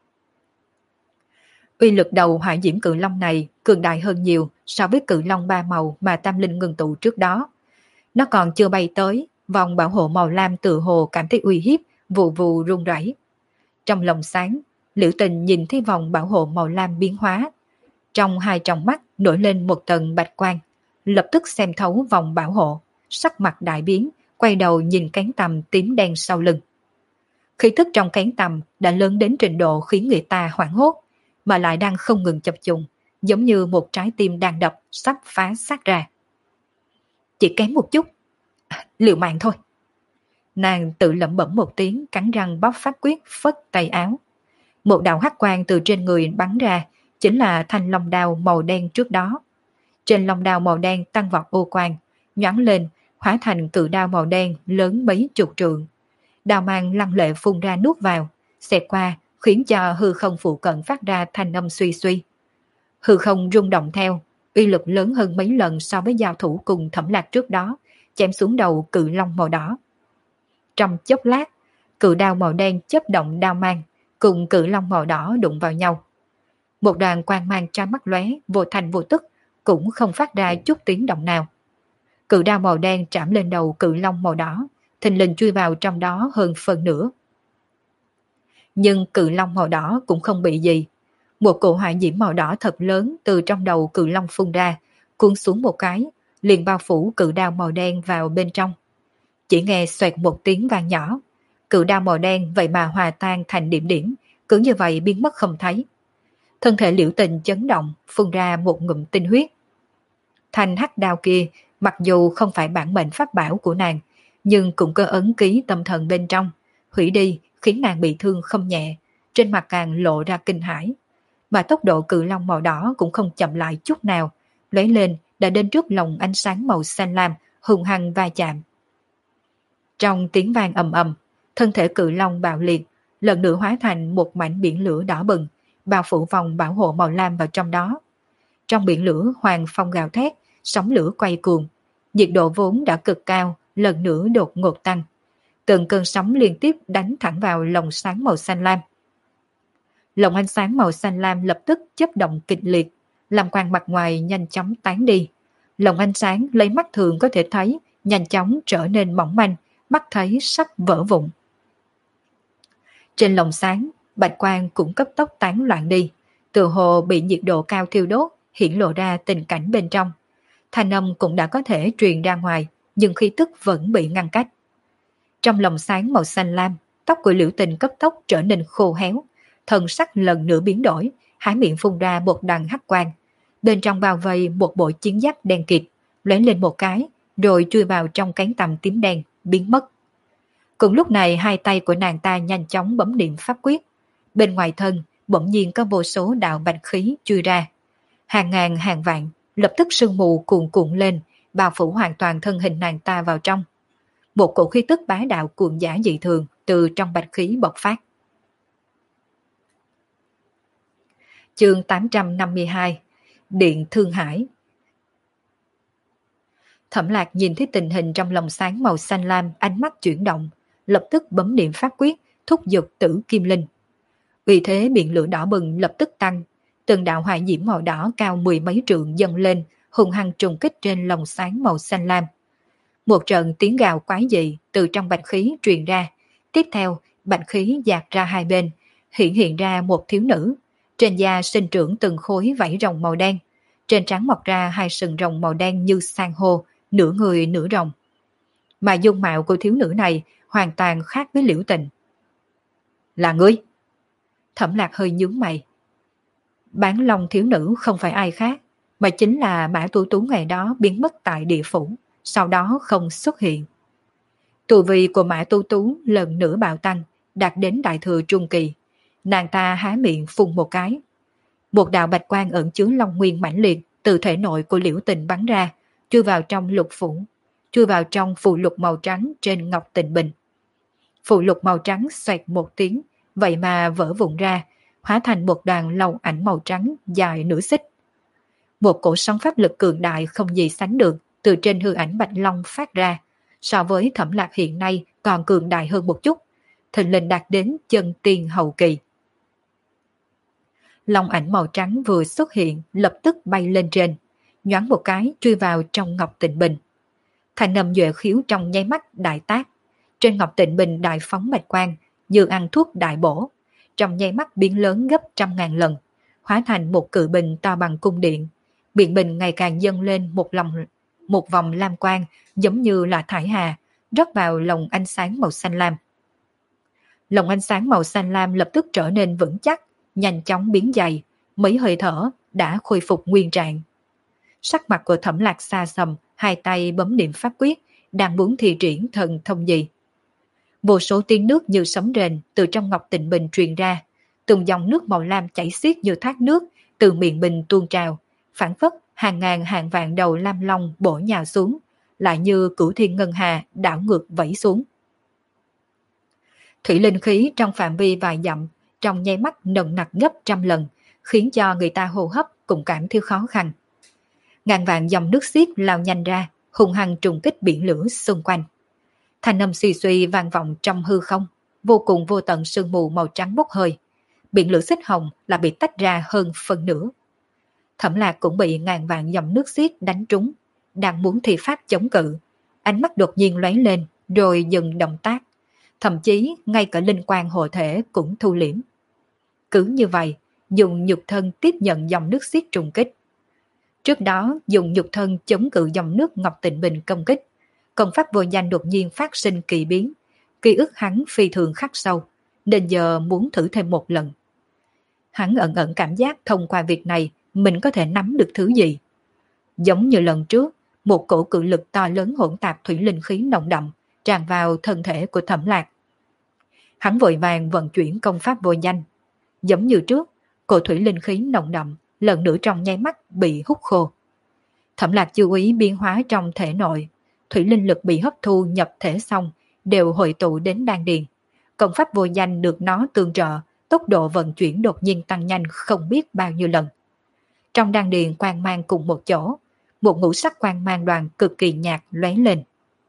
Uy lực đầu hỏa diễm cự long này cường đại hơn nhiều so với cự long ba màu mà Tam Linh ngưng tụ trước đó. Nó còn chưa bay tới, vòng bảo hộ màu lam tự hồ cảm thấy uy hiếp, vù vù rung rẩy. Trong lòng sáng, Liễu Tình nhìn thấy vòng bảo hộ màu lam biến hóa. Trong hai tròng mắt nổi lên một tầng bạch quang, lập tức xem thấu vòng bảo hộ, sắc mặt đại biến, quay đầu nhìn cánh tằm tím đen sau lưng. Khí thức trong cánh tằm đã lớn đến trình độ khiến người ta hoảng hốt, mà lại đang không ngừng chập trùng, giống như một trái tim đang đập sắp phá xác ra. Chỉ kém một chút, liều mạng thôi. Nàng tự lẩm bẩm một tiếng, cắn răng bóp pháp quyết, phất tay áo. Một đạo hắc quang từ trên người bắn ra, chính là thanh long đao màu đen trước đó. Trên long đao màu đen tăng vọt ô quang, nhoáng lên, hóa thành cự đao màu đen lớn mấy chục trượng. Đao mang lăng lệ phun ra nuốt vào, xẹt qua, khiến cho hư không phụ cận phát ra thanh âm suy suy. Hư không rung động theo, uy lực lớn hơn mấy lần so với giao thủ cùng Thẩm Lạc trước đó, chém xuống đầu cự long màu đỏ. Trong chốc lát, cự đao màu đen chớp động đao mang, cùng cự long màu đỏ đụng vào nhau. Một đoàn quang mang tra mắt lóe, vô thành vô tức, cũng không phát ra chút tiếng động nào. Cự đao màu đen chạm lên đầu cự long màu đỏ, thình lình chui vào trong đó hơn phần nửa. Nhưng cự long màu đỏ cũng không bị gì. Một cỗ hỏa diễm màu đỏ thật lớn từ trong đầu cự long phun ra, cuốn xuống một cái, liền bao phủ cự đao màu đen vào bên trong. Chỉ nghe xoẹt một tiếng vang nhỏ, cự đao màu đen vậy mà hòa tan thành điểm điểm, cứ như vậy biến mất không thấy. Thân thể Liễu Tình chấn động, phun ra một ngụm tinh huyết. Thanh hắc đao kia, mặc dù không phải bản mệnh pháp bảo của nàng, nhưng cũng có ấn ký tâm thần bên trong, hủy đi khiến nàng bị thương không nhẹ, trên mặt càng lộ ra kinh hãi. Mà tốc độ cự long màu đỏ cũng không chậm lại chút nào, lóe lên đã đến trước lồng ánh sáng màu xanh lam, hung hăng va chạm. Trong tiếng vang ầm ầm, thân thể cự long bạo liệt, lần nữa hóa thành một mảnh biển lửa đỏ bừng, bao phủ vòng bảo hộ màu lam vào trong đó. Trong biển lửa hoàng phong gào thét, sóng lửa quay cuồng, nhiệt độ vốn đã cực cao, lần nữa đột ngột tăng. Từng cơn sóng liên tiếp đánh thẳng vào lồng sáng màu xanh lam. Lồng ánh sáng màu xanh lam lập tức chớp động kịch liệt, làm quang mặt ngoài nhanh chóng tán đi. Lồng ánh sáng lấy mắt thường có thể thấy nhanh chóng trở nên mỏng manh, mắt thấy sắp vỡ vụn. Trên lồng sáng, bạch quang cũng cấp tốc tán loạn đi, tựa hồ bị nhiệt độ cao thiêu đốt, hiển lộ ra tình cảnh bên trong. Thanh âm cũng đã có thể truyền ra ngoài, nhưng khí tức vẫn bị ngăn cách. Trong lồng sáng màu xanh lam, tóc của Liễu Tình cấp tốc trở nên khô héo, thần sắc lần nữa biến đổi, há miệng phun ra một đằng hắc quang. Bên trong bao vây một bộ chiến giáp đen kịt, lóe lên một cái, rồi chui vào trong cánh tằm tím đen, biến mất. Cùng lúc này hai tay của nàng ta nhanh chóng bấm niệm pháp quyết. Bên ngoài thân bỗng nhiên có vô số đạo bạch khí chui ra. Hàng ngàn hàng vạn, lập tức sương mù cuồn cuộn lên, bao phủ hoàn toàn thân hình nàng ta vào trong. Một cổ khí tức bá đạo cuồng dã dị thường từ trong bạch khí bộc phát. Chương 852 Điện Thương Hải. Thẩm Lạc nhìn thấy tình hình trong lồng sáng màu xanh lam, ánh mắt chuyển động, lập tức bấm niệm pháp quyết, thúc giục Tử Kim Linh. Vì thế biển lửa đỏ bừng lập tức tăng, từng đạo hỏa diễm màu đỏ cao mười mấy trượng dâng lên, hung hăng trùng kích trên lồng sáng màu xanh lam. Một trận tiếng gào quái dị từ trong bạch khí truyền ra, tiếp theo bạch khí dạt ra hai bên, hiện ra một thiếu nữ, trên da sinh trưởng từng khối vảy rồng màu đen, trên trán mọc ra hai sừng rồng màu đen như san hô, nửa người nửa rồng. Mà dung mạo của thiếu nữ này hoàn toàn khác với Liễu Tình. Là ngươi? Thẩm Lạc hơi nhướng mày. Bán long thiếu nữ không phải ai khác, mà chính là Mã Tu Tú ngày đó biến mất tại địa phủ, sau đó không xuất hiện. Tu vi của Mã Tu Tú lần nữa bạo tăng, đạt đến đại thừa trung kỳ. Nàng ta há miệng phun một cái. Một đạo bạch quang ẩn chứa long nguyên mãnh liệt từ thể nội của Liễu Tình bắn ra, chui vào trong lục phủ, chui vào trong phù lục màu trắng trên ngọc tịnh bình. Phù lục màu trắng xoẹt một tiếng, vậy mà vỡ vụn ra, hóa thành một đoàn long ảnh màu trắng dài nửa xích. Một cổ sóng pháp lực cường đại không gì sánh được từ trên hư ảnh bạch long phát ra, so với Thẩm Lạc hiện nay còn cường đại hơn một chút, thình lình đạt đến chân tiên hậu kỳ. Long ảnh màu trắng vừa xuất hiện lập tức bay lên trên, nhoáng một cái chui vào trong ngọc tịnh bình. Thanh âm duệ khiếu trong nháy mắt đại tác, trên ngọc tịnh bình đại phóng bạch quang, như ăn thuốc đại bổ, trong nháy mắt biến lớn gấp 100.000 lần, hóa thành một cự bình to bằng cung điện. Miệng bình ngày càng dâng lên một vòng lam quang, giống như là thải hà, rót vào lồng ánh sáng màu xanh lam. Lồng ánh sáng màu xanh lam lập tức trở nên vững chắc, nhanh chóng biến dày, mấy hơi thở đã khôi phục nguyên trạng. Sắc mặt của Thẩm Lạc xa sầm, hai tay bấm niệm pháp quyết, đang muốn thi triển thần thông gì. Vô số tiếng nước như sấm rền từ trong ngọc tịnh bình truyền ra, từng dòng nước màu lam chảy xiết như thác nước từ miệng bình tuôn trào, phảng phất hàng ngàn hàng vạn đầu lam long bổ nhào xuống, lại như cửu thiên ngân hà đảo ngược vẫy xuống. Thủy linh khí trong phạm vi vài dặm trong nháy mắt nồng nặc gấp 100 lần, khiến cho người ta hô hấp cũng cảm thấy khó khăn. Ngàn vạn dòng nước xiết lao nhanh ra, hung hăng trùng kích biển lửa xung quanh. Thanh âm suy suy vang vọng trong hư không, vô cùng vô tận sương mù màu trắng bốc hơi. Biển lửa xích hồng là bị tách ra hơn phần nửa. Thẩm Lạc cũng bị ngàn vạn dòng nước xiết đánh trúng, đang muốn thi pháp chống cự. Ánh mắt đột nhiên lóe lên, rồi dừng động tác. Thậm chí ngay cả linh quang hộ thể cũng thu liễm. Cứ như vậy, dùng nhục thân tiếp nhận dòng nước xiết trùng kích. Trước đó dùng nhục thân chống cự dòng nước ngọc tịnh bình công kích. Công pháp vô danh đột nhiên phát sinh kỳ biến. Ký ức hắn phi thường khắc sâu, nên giờ muốn thử thêm một lần. Hắn ẩn ẩn cảm giác thông qua việc này mình có thể nắm được thứ gì. Giống như lần trước, một cổ cự lực to lớn hỗn tạp thủy linh khí nồng đậm tràn vào thân thể của Thẩm Lạc. Hắn vội vàng vận chuyển công pháp vô danh. Giống như trước, cổ thủy linh khí nồng đậm lần nữa trong nháy mắt bị hút khô. Thẩm Lạc chú ý biến hóa trong thể nội, thủy linh lực bị hấp thu nhập thể xong đều hội tụ đến đan điền. Công pháp vô danh được nó tương trợ, tốc độ vận chuyển đột nhiên tăng nhanh không biết bao nhiêu lần. Trong đan điền quang mang cùng một chỗ, một ngũ sắc quang mang đoàn cực kỳ nhạt lóe lên.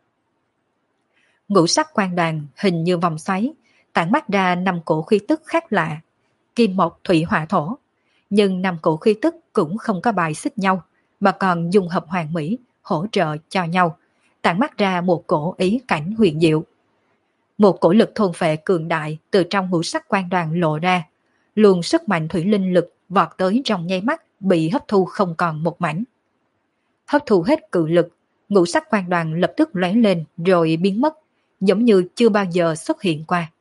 Ngũ sắc quang đoàn hình như vòng xoáy, tản mát ra 5 cổ khí tức khác lạ, kim mộc thủy hỏa thổ. Nhưng 5 cổ khí tức cũng không có bài xích nhau, mà còn dung hợp hoàn mỹ, hỗ trợ cho nhau, tản mát ra một cổ ý cảnh huyền diệu. Một cổ lực thôn phệ cường đại từ trong ngũ sắc quang đoàn lộ ra, luồng sức mạnh thủy linh lực vọt tới trong nháy mắt bị hấp thu không còn một mảnh. Hấp thu hết cự lực, ngũ sắc quang đoàn lập tức lóe lên rồi biến mất, giống như chưa bao giờ xuất hiện qua.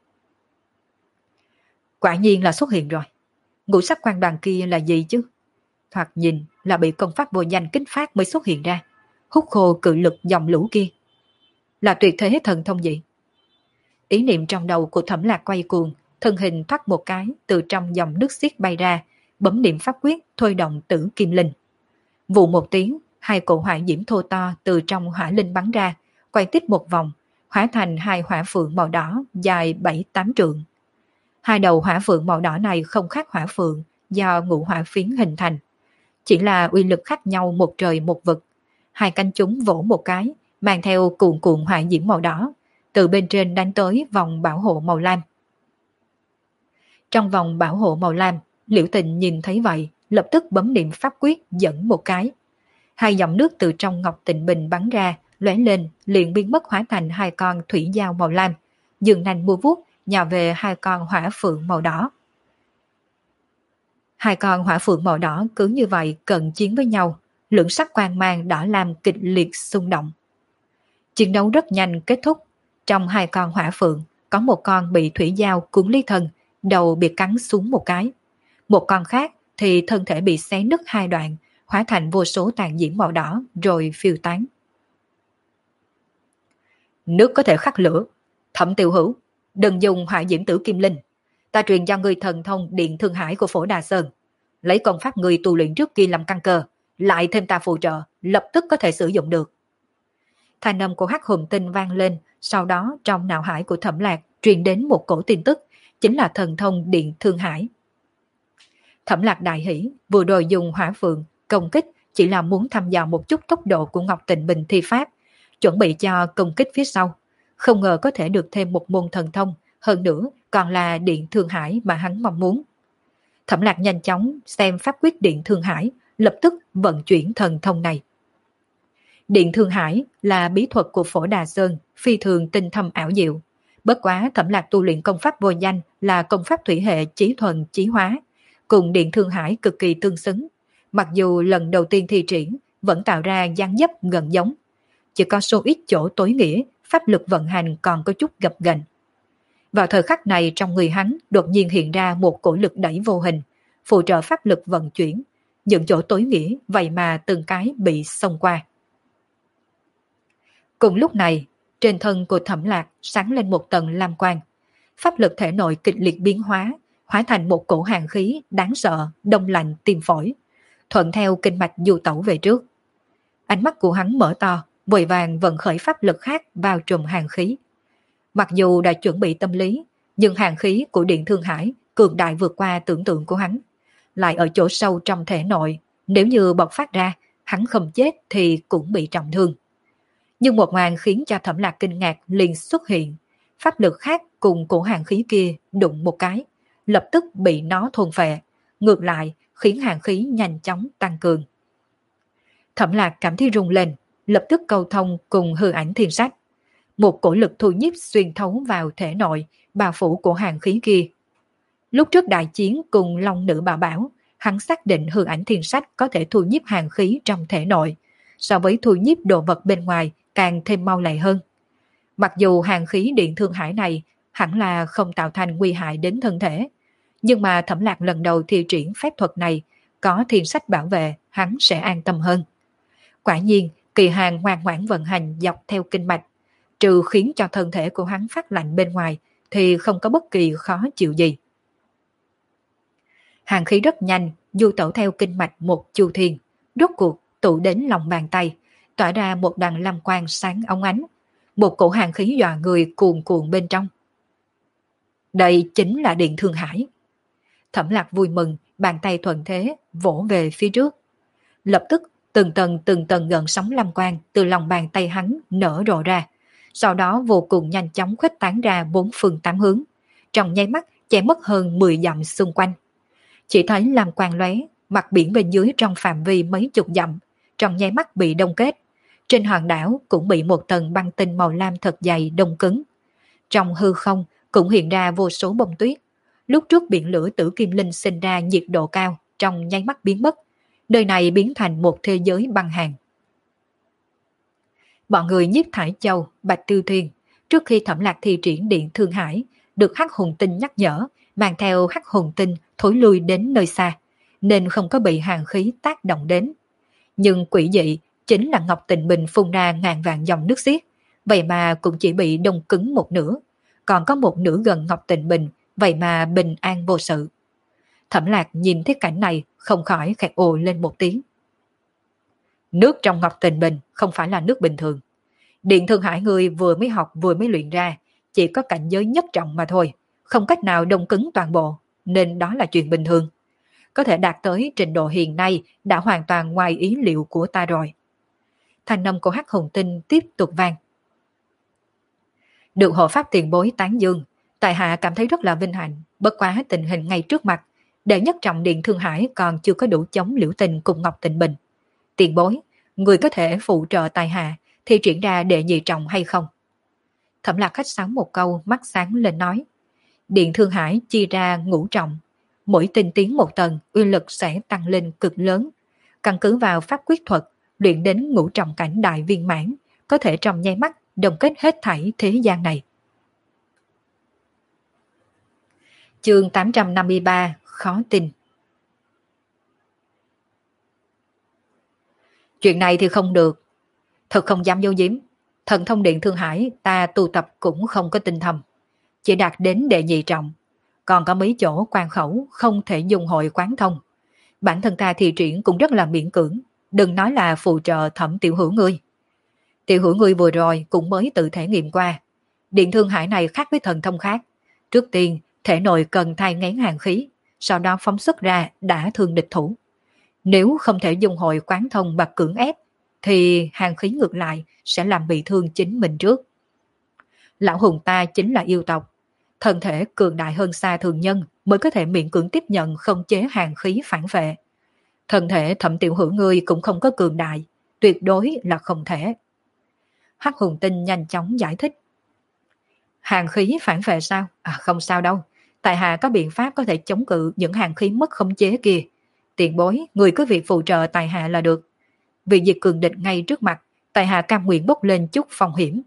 Quả nhiên là xuất hiện rồi. Ngũ sắc quang đoàn kia là gì chứ? Thoạt nhìn là bị công pháp vô danh kích phát mới xuất hiện ra, hút khô cự lực dòng lũ kia. Là tuyệt thế thần thông gì? Ý niệm trong đầu của Thẩm Lạc quay cuồng, thân hình thoát một cái từ trong dòng nước xiết bay ra, bấm niệm pháp quyết thôi động Tử Kim Linh. Vụ một tiếng, 2 cổ hỏa diễm thô to từ trong hỏa linh bắn ra, quay tích một vòng, hóa thành 2 hỏa phượng màu đỏ dài 7-8 trượng. 2 đầu hỏa phượng màu đỏ này không khác hỏa phượng do ngũ hỏa phiến hình thành, chỉ là uy lực khác nhau một trời một vực. 2 cánh chúng vỗ một cái, mang theo cuồn cuộn hỏa diễm màu đỏ, từ bên trên đánh tới vòng bảo hộ màu lam. Trong vòng bảo hộ màu lam, Liễu Tình nhìn thấy vậy, lập tức bấm niệm pháp quyết dẫn một cái. 2 dòng nước từ trong ngọc tịnh bình bắn ra, lóe lên, liền biến mất hóa thành 2 con thủy dao màu lam, dường nành mua vuốt nhào về 2 con hỏa phượng màu đỏ. 2 con hỏa phượng màu đỏ cứ như vậy cận chiến với nhau, lưỡng sắc quang mang đỏ lam kịch liệt xung động. Chiến đấu rất nhanh kết thúc. Trong 2 con hỏa phượng, có một con bị thủy dao cuốn ly thân, đầu bị cắn xuống một cái. Một con khác thì thân thể bị xé nứt 2 đoạn, hóa thành vô số tàn diễm màu đỏ rồi phiêu tán. Nước có thể khắc lửa. Thẩm Tiểu Hữu, đừng dùng hỏa diễm Tử Kim Linh. Ta truyền cho ngươi thần thông Điện Thương Hải của Phổ Đà Sơn. Lấy công pháp ngươi tu luyện trước kia làm căn cơ, lại thêm ta phụ trợ, lập tức có thể sử dụng được. Thanh âm của Hắc Hùng Tinh vang lên, sau đó trong não hải của Thẩm Lạc truyền đến một cổ tin tức, chính là thần thông Điện Thương Hải. Thẩm Lạc đại hỉ, vừa rồi dùng hỏa phượng công kích chỉ là muốn thăm dò một chút tốc độ của Ngọc Tịnh Bình thi pháp, chuẩn bị cho công kích phía sau. Không ngờ có thể được thêm một môn thần thông, hơn nữa còn là Điện Thương Hải mà hắn mong muốn. Thẩm Lạc nhanh chóng xem pháp quyết Điện Thương Hải, lập tức vận chuyển thần thông này. Điện Thương Hải là bí thuật của Phổ Đà Sơn, phi thường tinh thâm ảo diệu. Bất quá Thẩm Lạc tu luyện công pháp vô danh là công pháp thủy hệ chí thuần chí hóa, cùng Điện Thương Hải cực kỳ tương xứng. Mặc dù lần đầu tiên thi triển vẫn tạo ra dáng dấp gần giống, chỉ có số ít chỗ tối nghĩa, pháp lực vận hành còn có chút gập ghềnh. Vào thời khắc này trong người hắn đột nhiên hiện ra một cổ lực đẩy vô hình, phụ trợ pháp lực vận chuyển, những chỗ tối nghĩa vậy mà từng cái bị xông qua. Cùng lúc này, trên thân của Thẩm Lạc sáng lên một tầng lam quang, pháp lực thể nội kịch liệt biến hóa, hóa thành một cổ hàn khí đáng sợ, đông lạnh tim phổi, thuận theo kinh mạch du tẩu về trước. Ánh mắt của hắn mở to, vội vàng vận khởi pháp lực khác vào trùm hàn khí. Mặc dù đã chuẩn bị tâm lý, nhưng hàn khí của Điện Thương Hải cường đại vượt qua tưởng tượng của hắn, lại ở chỗ sâu trong thể nội, nếu như bộc phát ra, hắn không chết thì cũng bị trọng thương. Nhưng một màn khiến cho Thẩm Lạc kinh ngạc liền xuất hiện, pháp lực khác cùng cổ hàn khí kia đụng một cái, lập tức bị nó thôn phệ, ngược lại khiến hàn khí nhanh chóng tăng cường. Thẩm Lạc cảm thấy rung lên, lập tức câu thông cùng hư ảnh thiên sách. Một cổ lực thu nhiếp xuyên thấu vào thể nội, bao phủ của hàn khí kia. Lúc trước đại chiến cùng Long Nữ Bà Bảo, hắn xác định hư ảnh thiên sách có thể thu nhiếp hàn khí trong thể nội, so với thu nhiếp đồ vật bên ngoài càng thêm mau lẹ hơn. Mặc dù hàn khí Điện Thương Hải này hẳn là không tạo thành nguy hại đến thân thể, nhưng mà Thẩm Lạc lần đầu thi triển phép thuật này, có thiên sách bảo vệ, hắn sẽ an tâm hơn. Quả nhiên, kỳ hàng ngoan ngoãn vận hành dọc theo kinh mạch, trừ khiến cho thân thể của hắn phát lạnh bên ngoài, thì không có bất kỳ khó chịu gì. Hàng khí rất nhanh, du tẩu theo kinh mạch một chu thiên, rốt cuộc tụ đến lòng bàn tay, tỏa ra một đằng lam quang sáng óng ánh, một cổ hàng khí dọa người cuồn cuộn bên trong. Đây chính là Điện Thương Hải. Thẩm Lạc vui mừng, bàn tay thuận thế vỗ về phía trước. Lập tức từng tầng gợn sóng lam quang từ lòng bàn tay hắn nở rộ ra, sau đó vô cùng nhanh chóng khuếch tán ra bốn phương tám hướng, trong nháy mắt che mất hơn 10 dặm xung quanh. Chỉ thấy lam quang lóe, mặt biển bên dưới trong phạm vi mấy chục dặm, trong nháy mắt bị đông kết. Trên hòn đảo cũng bị một tầng băng tinh màu lam thật dày đông cứng. Trong hư không cũng hiện ra vô số bông tuyết. Lúc trước biển lửa Tử Kim Linh sinh ra nhiệt độ cao, trong nháy mắt biến mất. Nơi này biến thành một thế giới băng hàng. Bọn người Nhiếp Thải Châu, Bạch Tiêu Thiên, trước khi Thẩm Lạc thi triển Điện Thương Hải, được Hắc Hùng Tinh nhắc nhở, mang theo Hắc Hùng Tinh thối lui đến nơi xa, nên không có bị hàng khí tác động đến. Nhưng quỷ dị chính là Ngọc Tịnh Bình phun ra ngàn vạn dòng nước xiết, vậy mà cũng chỉ bị đông cứng một nửa, còn có một nửa gần Ngọc Tịnh Bình, vậy mà bình an vô sự. Thẩm Lạc nhìn thấy cảnh này không khỏi khẽ ồ lên một tiếng. Nước trong Ngọc Tịnh Bình không phải là nước bình thường. Điện Thương Hải người vừa mới học vừa mới luyện ra, chỉ có cảnh giới nhất trọng mà thôi, không cách nào đông cứng toàn bộ, nên đó là chuyện bình thường. Có thể đạt tới trình độ hiện nay đã hoàn toàn ngoài ý liệu của ta rồi. Thanh âm của Hắc Hùng Tinh tiếp tục vang. Được hộ pháp tiền bối tán dương, tại hạ cảm thấy rất là vinh hạnh, bất quá tình hình ngay trước mặt, đệ nhất trọng Điện Thương Hải còn chưa có đủ chống Liễu Tình cùng Ngọc Tịnh Bình. Tiền bối, người có thể phụ trợ tại hạ thì triển ra đệ nhị trọng hay không? Thẩm Lạc khách sáo một câu, mắt sáng lên nói. Điện Thương Hải chia ra ngũ trọng, mỗi tinh tiến một tầng, uy lực sẽ tăng lên cực lớn. Căn cứ vào pháp quyết thuật, luyện đến ngũ trọng cảnh đại viên mãn, có thể trong nháy mắt đồng kết hết thảy thế gian này. Chương 853, khó tin. Chuyện này thì không được, thật không dám giấu giếm. Thần thông Điện Thương Hải ta tu tập cũng không có tinh thầm, chỉ đạt đến đệ nhị trọng, còn có mấy chỗ quan khẩu không thể dùng hội quán thông. Bản thân ta thi triển cũng rất là miễn cưỡng, đừng nói là phụ trợ Thẩm tiểu hữu ngươi. Tiểu hữu ngươi vừa rồi cũng mới tự thể nghiệm qua. Điện Thương Hải này khác với thần thông khác. Trước tiên, thể nội cần thai ngén hàng khí, sau đó phóng xuất ra đã thương địch thủ. Nếu không thể dùng hội quán thông mà cưỡng ép, thì hàng khí ngược lại sẽ làm bị thương chính mình trước. Lão hùng ta chính là yêu tộc, thân thể cường đại hơn xa thường nhân mới có thể miễn cưỡng tiếp nhận không chế hàng khí phản vệ. Thân thể Thẩm tiểu hữu ngươi cũng không có cường đại, tuyệt đối là không thể. Hắc Hùng Tinh nhanh chóng giải thích. Hàng khí phản vệ sao? Không sao đâu, tại hạ có biện pháp có thể chống cự những hàng khí mất khống chế kia. Tiền bối, người cứ việc phụ trợ tại hạ là được. Vì diệt cường địch ngay trước mặt, tại hạ cam nguyện bốc lên chút phong hiểm.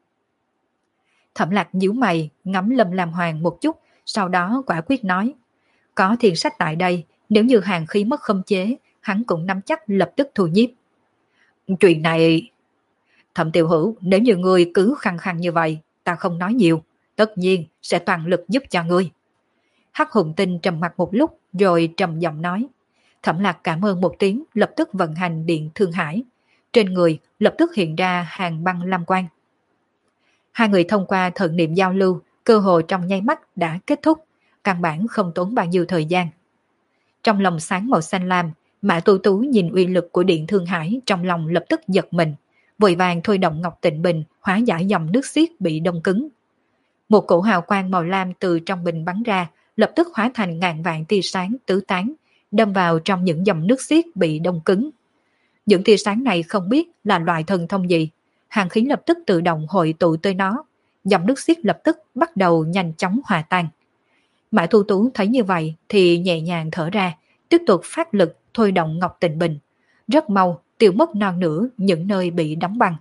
Thẩm Lạc nhíu mày, ngắm Lâm Lam Hoàng một chút, sau đó quả quyết nói. Có thiên sách tại đây, nếu như hàng khí mất khống chế, hắn cũng nắm chắc lập tức thu nhiếp. Chuyện này... Thẩm tiểu hữu, nếu như ngươi cứ khăng khăng như vậy, ta không nói nhiều, tất nhiên sẽ toàn lực giúp cho ngươi. Hắc Hùng Tinh trầm mặt một lúc rồi trầm giọng nói. Thẩm Lạc cảm ơn một tiếng, lập tức vận hành Điện Thương Hải. Trên người lập tức hiện ra hàng băng lam quang. Hai người thông qua thần niệm giao lưu, cơ hội trong nháy mắt đã kết thúc, căn bản không tốn bao nhiêu thời gian. Trong lòng sáng màu xanh lam, Mã Tu Tú nhìn uy lực của Điện Thương Hải, trong lòng lập tức giật mình, vội vàng thôi động Ngọc Tịnh Bình hóa giải dòng nước xiết bị đông cứng. Một cổ hào quang màu lam từ trong bình bắn ra, lập tức hóa thành ngàn vạn tia sáng tứ tán, đâm vào trong những dòng nước xiết bị đông cứng. Những tia sáng này không biết là loại thần thông gì, hàng khí lập tức tự động hội tụ tới nó, dòng nước xiết lập tức bắt đầu nhanh chóng hòa tan. Mã Thu Tú thấy như vậy thì nhẹ nhàng thở ra, tiếp tục phát lực thôi động Ngọc Tịnh Bình. Rất mau tiêu mất non nửa những nơi bị đóng băng.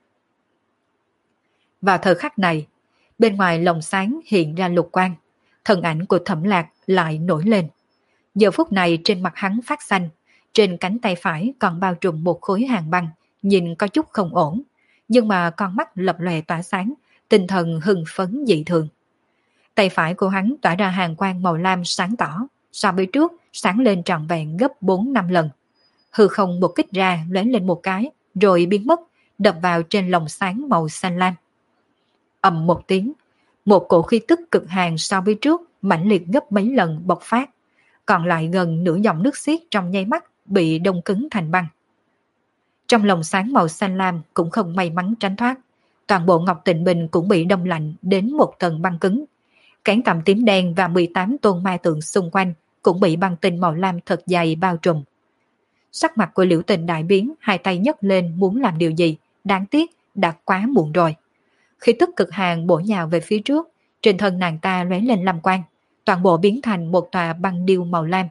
Vào thời khắc này, bên ngoài lồng sáng hiện ra lục quang, thân ảnh của Thẩm Lạc lại nổi lên. Giờ phút này trên mặt hắn phát xanh, trên cánh tay phải còn bao trùm một khối hàng băng, nhìn có chút không ổn, nhưng mà con mắt lập lòe tỏa sáng, tinh thần hưng phấn dị thường. Tay phải của hắn tỏa ra hàn quang màu lam sáng tỏ, so với trước sáng lên trọn vẹn gấp 4-5 lần. Hư không một kích ra lóe lên một cái, rồi biến mất, đập vào trên lồng sáng màu xanh lam. Ầm một tiếng, một cổ khí tức cực hàn so với trước mãnh liệt gấp mấy lần bộc phát, còn lại gần nửa dòng nước xiết trong nháy mắt bị đông cứng thành băng. Trong lồng sáng màu xanh lam cũng không may mắn tránh thoát, toàn bộ Ngọc Tịnh Bình cũng bị đông lạnh đến một tầng băng cứng. Cán cầm tím đen và 18 tôn ma tượng xung quanh cũng bị băng tinh màu lam thật dày bao trùm. Sắc mặt của Liễu Tình đại biến, hai tay nhấc lên muốn làm điều gì, đáng tiếc đã quá muộn rồi. Khi tức cực hàn bổ nhào về phía trước, trên thân nàng ta lóe lên lam quang, toàn bộ biến thành một tòa băng điêu màu lam.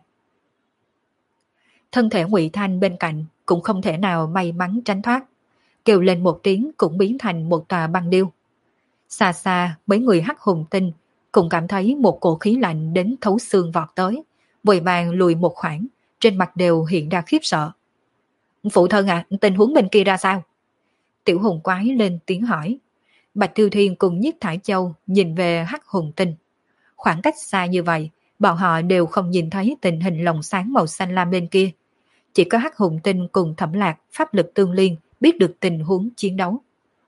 Thân thể Ngụy Thanh bên cạnh cũng không thể nào may mắn tránh thoát, kêu lên một tiếng cũng biến thành một tòa băng điêu. Xa xa mấy người Hắc Hùng Tinh cũng cảm thấy một cổ khí lạnh đến thấu xương vọt tới, vội vàng lùi một khoảng, trên mặt đều hiện ra khiếp sợ. Phụ thân à, tình huống bên kia ra sao? Tiểu Hùng Quái lên tiếng hỏi. Bạch Tiêu Thiên cùng Nhiếp Thải Châu nhìn về Hắc Hùng Tinh. Khoảng cách xa như vậy, bọn họ đều không nhìn thấy tình hình lồng sáng màu xanh lam bên kia. Chỉ có Hắc Hùng Tinh cùng Thẩm Lạc pháp lực tương liên biết được tình huống chiến đấu.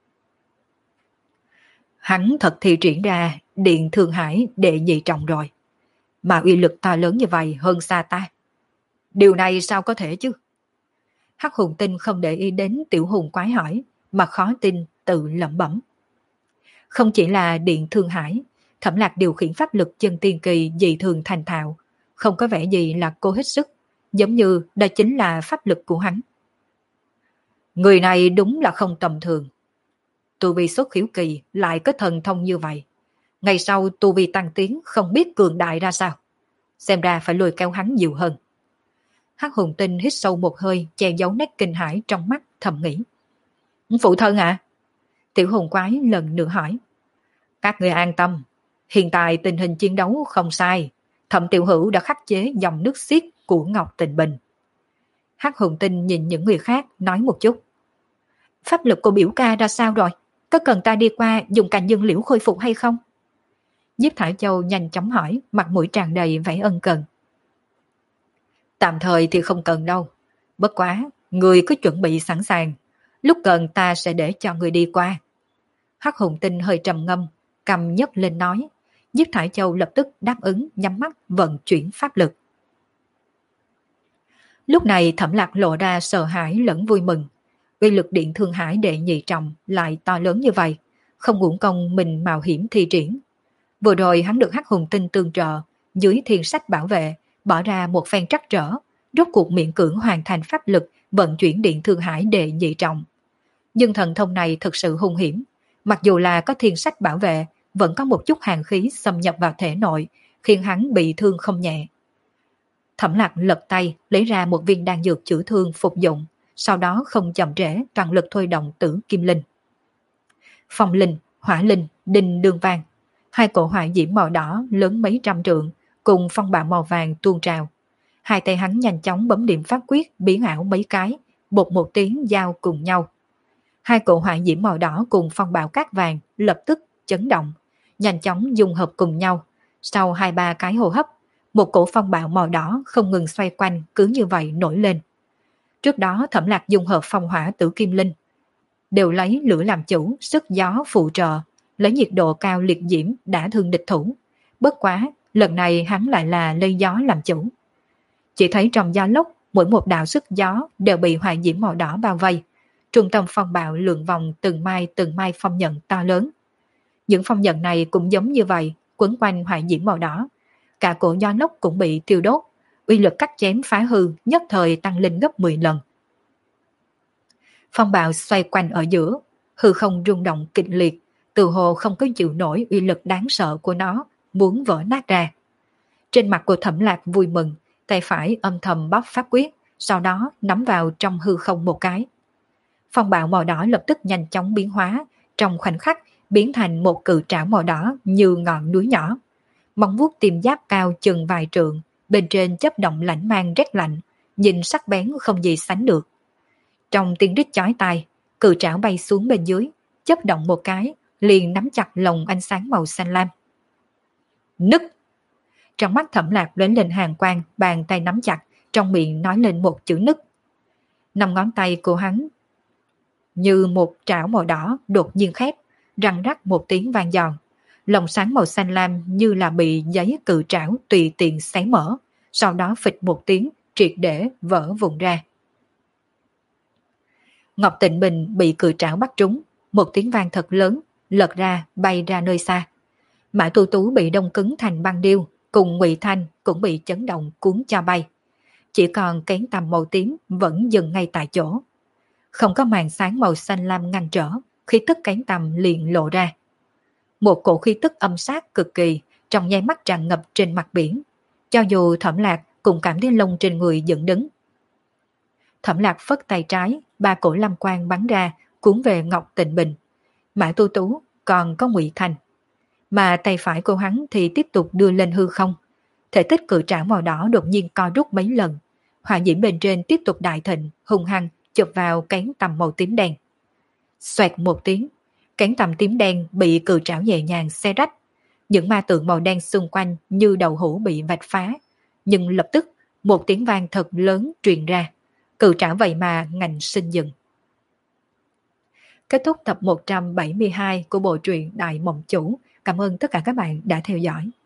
Hắn thật thì triển ra Điện Thương Hải đệ nhị trọng rồi. Mà uy lực to lớn như vậy hơn xa ta. Điều này sao có thể chứ? Hắc Hùng Tinh không để ý đến Tiểu Hùng Quái hỏi, mà khó tin tự lẩm bẩm. Không chỉ là Điện Thương Hải, Thẩm Lạc điều khiển pháp lực chân tiên kỳ dị thường thành thạo, không có vẻ gì là cố hết sức, giống như đó chính là pháp lực của hắn. Người này đúng là không tầm thường. Tu vi xuất khiếu kỳ lại có thần thông như vậy. Ngày sau tu vi tăng tiến không biết cường đại ra sao. Xem ra phải lôi kéo hắn nhiều hơn. Hắc Hùng Tinh hít sâu một hơi, che giấu nét kinh hãi trong mắt, thầm nghĩ. Phụ thân ạ? Tiểu Hùng Quái lần nữa hỏi. Các người an tâm, hiện tại tình hình chiến đấu không sai. Thẩm Tiểu Hữu đã khắc chế dòng nước xiết của Ngọc Tịnh Bình. Hắc Hùng Tinh nhìn những người khác nói một chút. Pháp lực của biểu ca ra sao rồi? Có cần ta đi qua dùng cành dương liễu khôi phục hay không? Nhiếp Thải Châu nhanh chóng hỏi, mặt mũi tràn đầy vẻ ân cần. Tạm thời thì không cần đâu. Bất quá, người cứ chuẩn bị sẵn sàng. Lúc cần ta sẽ để cho người đi qua. Hắc Hùng Tinh hơi trầm ngâm, cầm nhấc lên nói. Nhiếp Thải Châu lập tức đáp ứng, nhắm mắt vận chuyển pháp lực. Lúc này Thẩm Lạc lộ ra sợ hãi lẫn vui mừng. Uy lực Điện Thương Hải đệ nhị trọng lại to lớn như vậy, không uổng công mình mạo hiểm thi triển. Vừa rồi hắn được Hắc Hùng Tinh tương trợ, dưới thiên sách bảo vệ, bỏ ra một phen trắc trở, rốt cuộc miễn cưỡng hoàn thành pháp lực vận chuyển Điện Thương Hải đệ nhị trọng. Nhưng thần thông này thực sự hung hiểm, mặc dù là có thiên sách bảo vệ, vẫn có một chút hàn khí xâm nhập vào thể nội, khiến hắn bị thương không nhẹ. Thẩm Lạc lật tay lấy ra một viên đan dược chữa thương phục dụng, sau đó không chậm trễ toàn lực thôi động Tử Kim Linh. Phong linh, hỏa linh, đinh đương vang, hai cổ hỏa diễm màu đỏ lớn mấy trăm trượng cùng phong bạo màu vàng tuôn trào. Hai tay hắn nhanh chóng bấm điểm pháp quyết biến ảo mấy cái, bột một tiếng giao cùng nhau. Hai cổ hỏa diễm màu đỏ cùng phong bạo cát vàng lập tức chấn động, nhanh chóng dung hợp cùng nhau. Sau 2-3 cái hô hấp, một cổ phong bạo màu đỏ không ngừng xoay quanh cứ như vậy nổi lên. Trước đó Thẩm Lạc dung hợp phong hỏa Tử Kim Linh, đều lấy lửa làm chủ, sức gió phụ trợ, lấy nhiệt độ cao liệt diễm đã thương địch thủ. Bất quá, lần này hắn lại là lấy gió làm chủ. Chỉ thấy trong gió lốc, mỗi một đạo sức gió đều bị hỏa diễm màu đỏ bao vây. Trung tâm phong bạo lượn vòng từng mai phong nhận to lớn. Những phong nhận này cũng giống như vậy, quấn quanh hỏa diễm màu đỏ. Cả cổ gió lốc cũng bị tiêu đốt, uy lực cắt chém phá hư nhất thời tăng lên gấp 10 lần. Phong bạo xoay quanh ở giữa, hư không rung động kịch liệt, từ hồ không có chịu nổi uy lực đáng sợ của nó, muốn vỡ nát ra. Trên mặt của Thẩm Lạc vui mừng, tay phải âm thầm bóp pháp quyết, sau đó nắm vào trong hư không một cái. Phong bạo màu đỏ lập tức nhanh chóng biến hóa, trong khoảnh khắc biến thành một cự trảo màu đỏ như ngọn núi nhỏ. Móng vuốt tiêm giáp cao chừng vài trượng, bên trên chớp động lãnh mang rét lạnh, nhìn sắc bén không gì sánh được. Trong tiếng rít chói tai, cự trảo bay xuống bên dưới, chớp động một cái, liền nắm chặt lồng ánh sáng màu xanh lam. Nứt! Trong mắt Thẩm Lạc lóe lên hàn quang, bàn tay nắm chặt, trong miệng nói lên một chữ nứt. 5 ngón tay của hắn như một trảo màu đỏ đột nhiên khép, răng rắc một tiếng vang giòn. Lồng sáng màu xanh lam như là bị giấy cự trảo tùy tiện xé mở, sau đó phịch một tiếng, triệt để vỡ vụn ra. Ngọc Tịnh Bình bị cự trảo bắt trúng, một tiếng vang thật lớn, lật ra bay ra nơi xa. Mã Tu Tú bị đông cứng thành băng điêu, cùng Ngụy Thanh cũng bị chấn động cuốn cho bay. Chỉ còn kén tầm màu tím vẫn dừng ngay tại chỗ. Không có màn sáng màu xanh lam ngăn trở, khí tức kén tầm liền lộ ra. Một cổ khí tức âm sát cực kỳ, trong nháy mắt tràn ngập trên mặt biển. Cho dù Thẩm Lạc cũng cảm thấy lông trên người dựng đứng. Thẩm Lạc phất tay trái, 3 cổ lam quang bắn ra, cuốn về Ngọc Tịnh Bình. Mã Tu Tú còn có Ngụy Thanh. Mà tay phải của hắn thì tiếp tục đưa lên hư không. Thể tích cự trảo màu đỏ đột nhiên co rút mấy lần. Hỏa diễm bên trên tiếp tục đại thịnh, hung hăng chụp vào cánh tầm màu tím đen. Xoẹt một tiếng, cánh tầm tím đen bị cự trảo nhẹ nhàng xé rách. Những ma tượng màu đen xung quanh như đầu hũ bị vạch phá. Nhưng lập tức, một tiếng vang thật lớn truyền ra. Cự trảo vậy mà ngành sinh dừng. Kết thúc tập 172 của bộ truyện Đại Mộng Chủ. Cảm ơn tất cả các bạn đã theo dõi.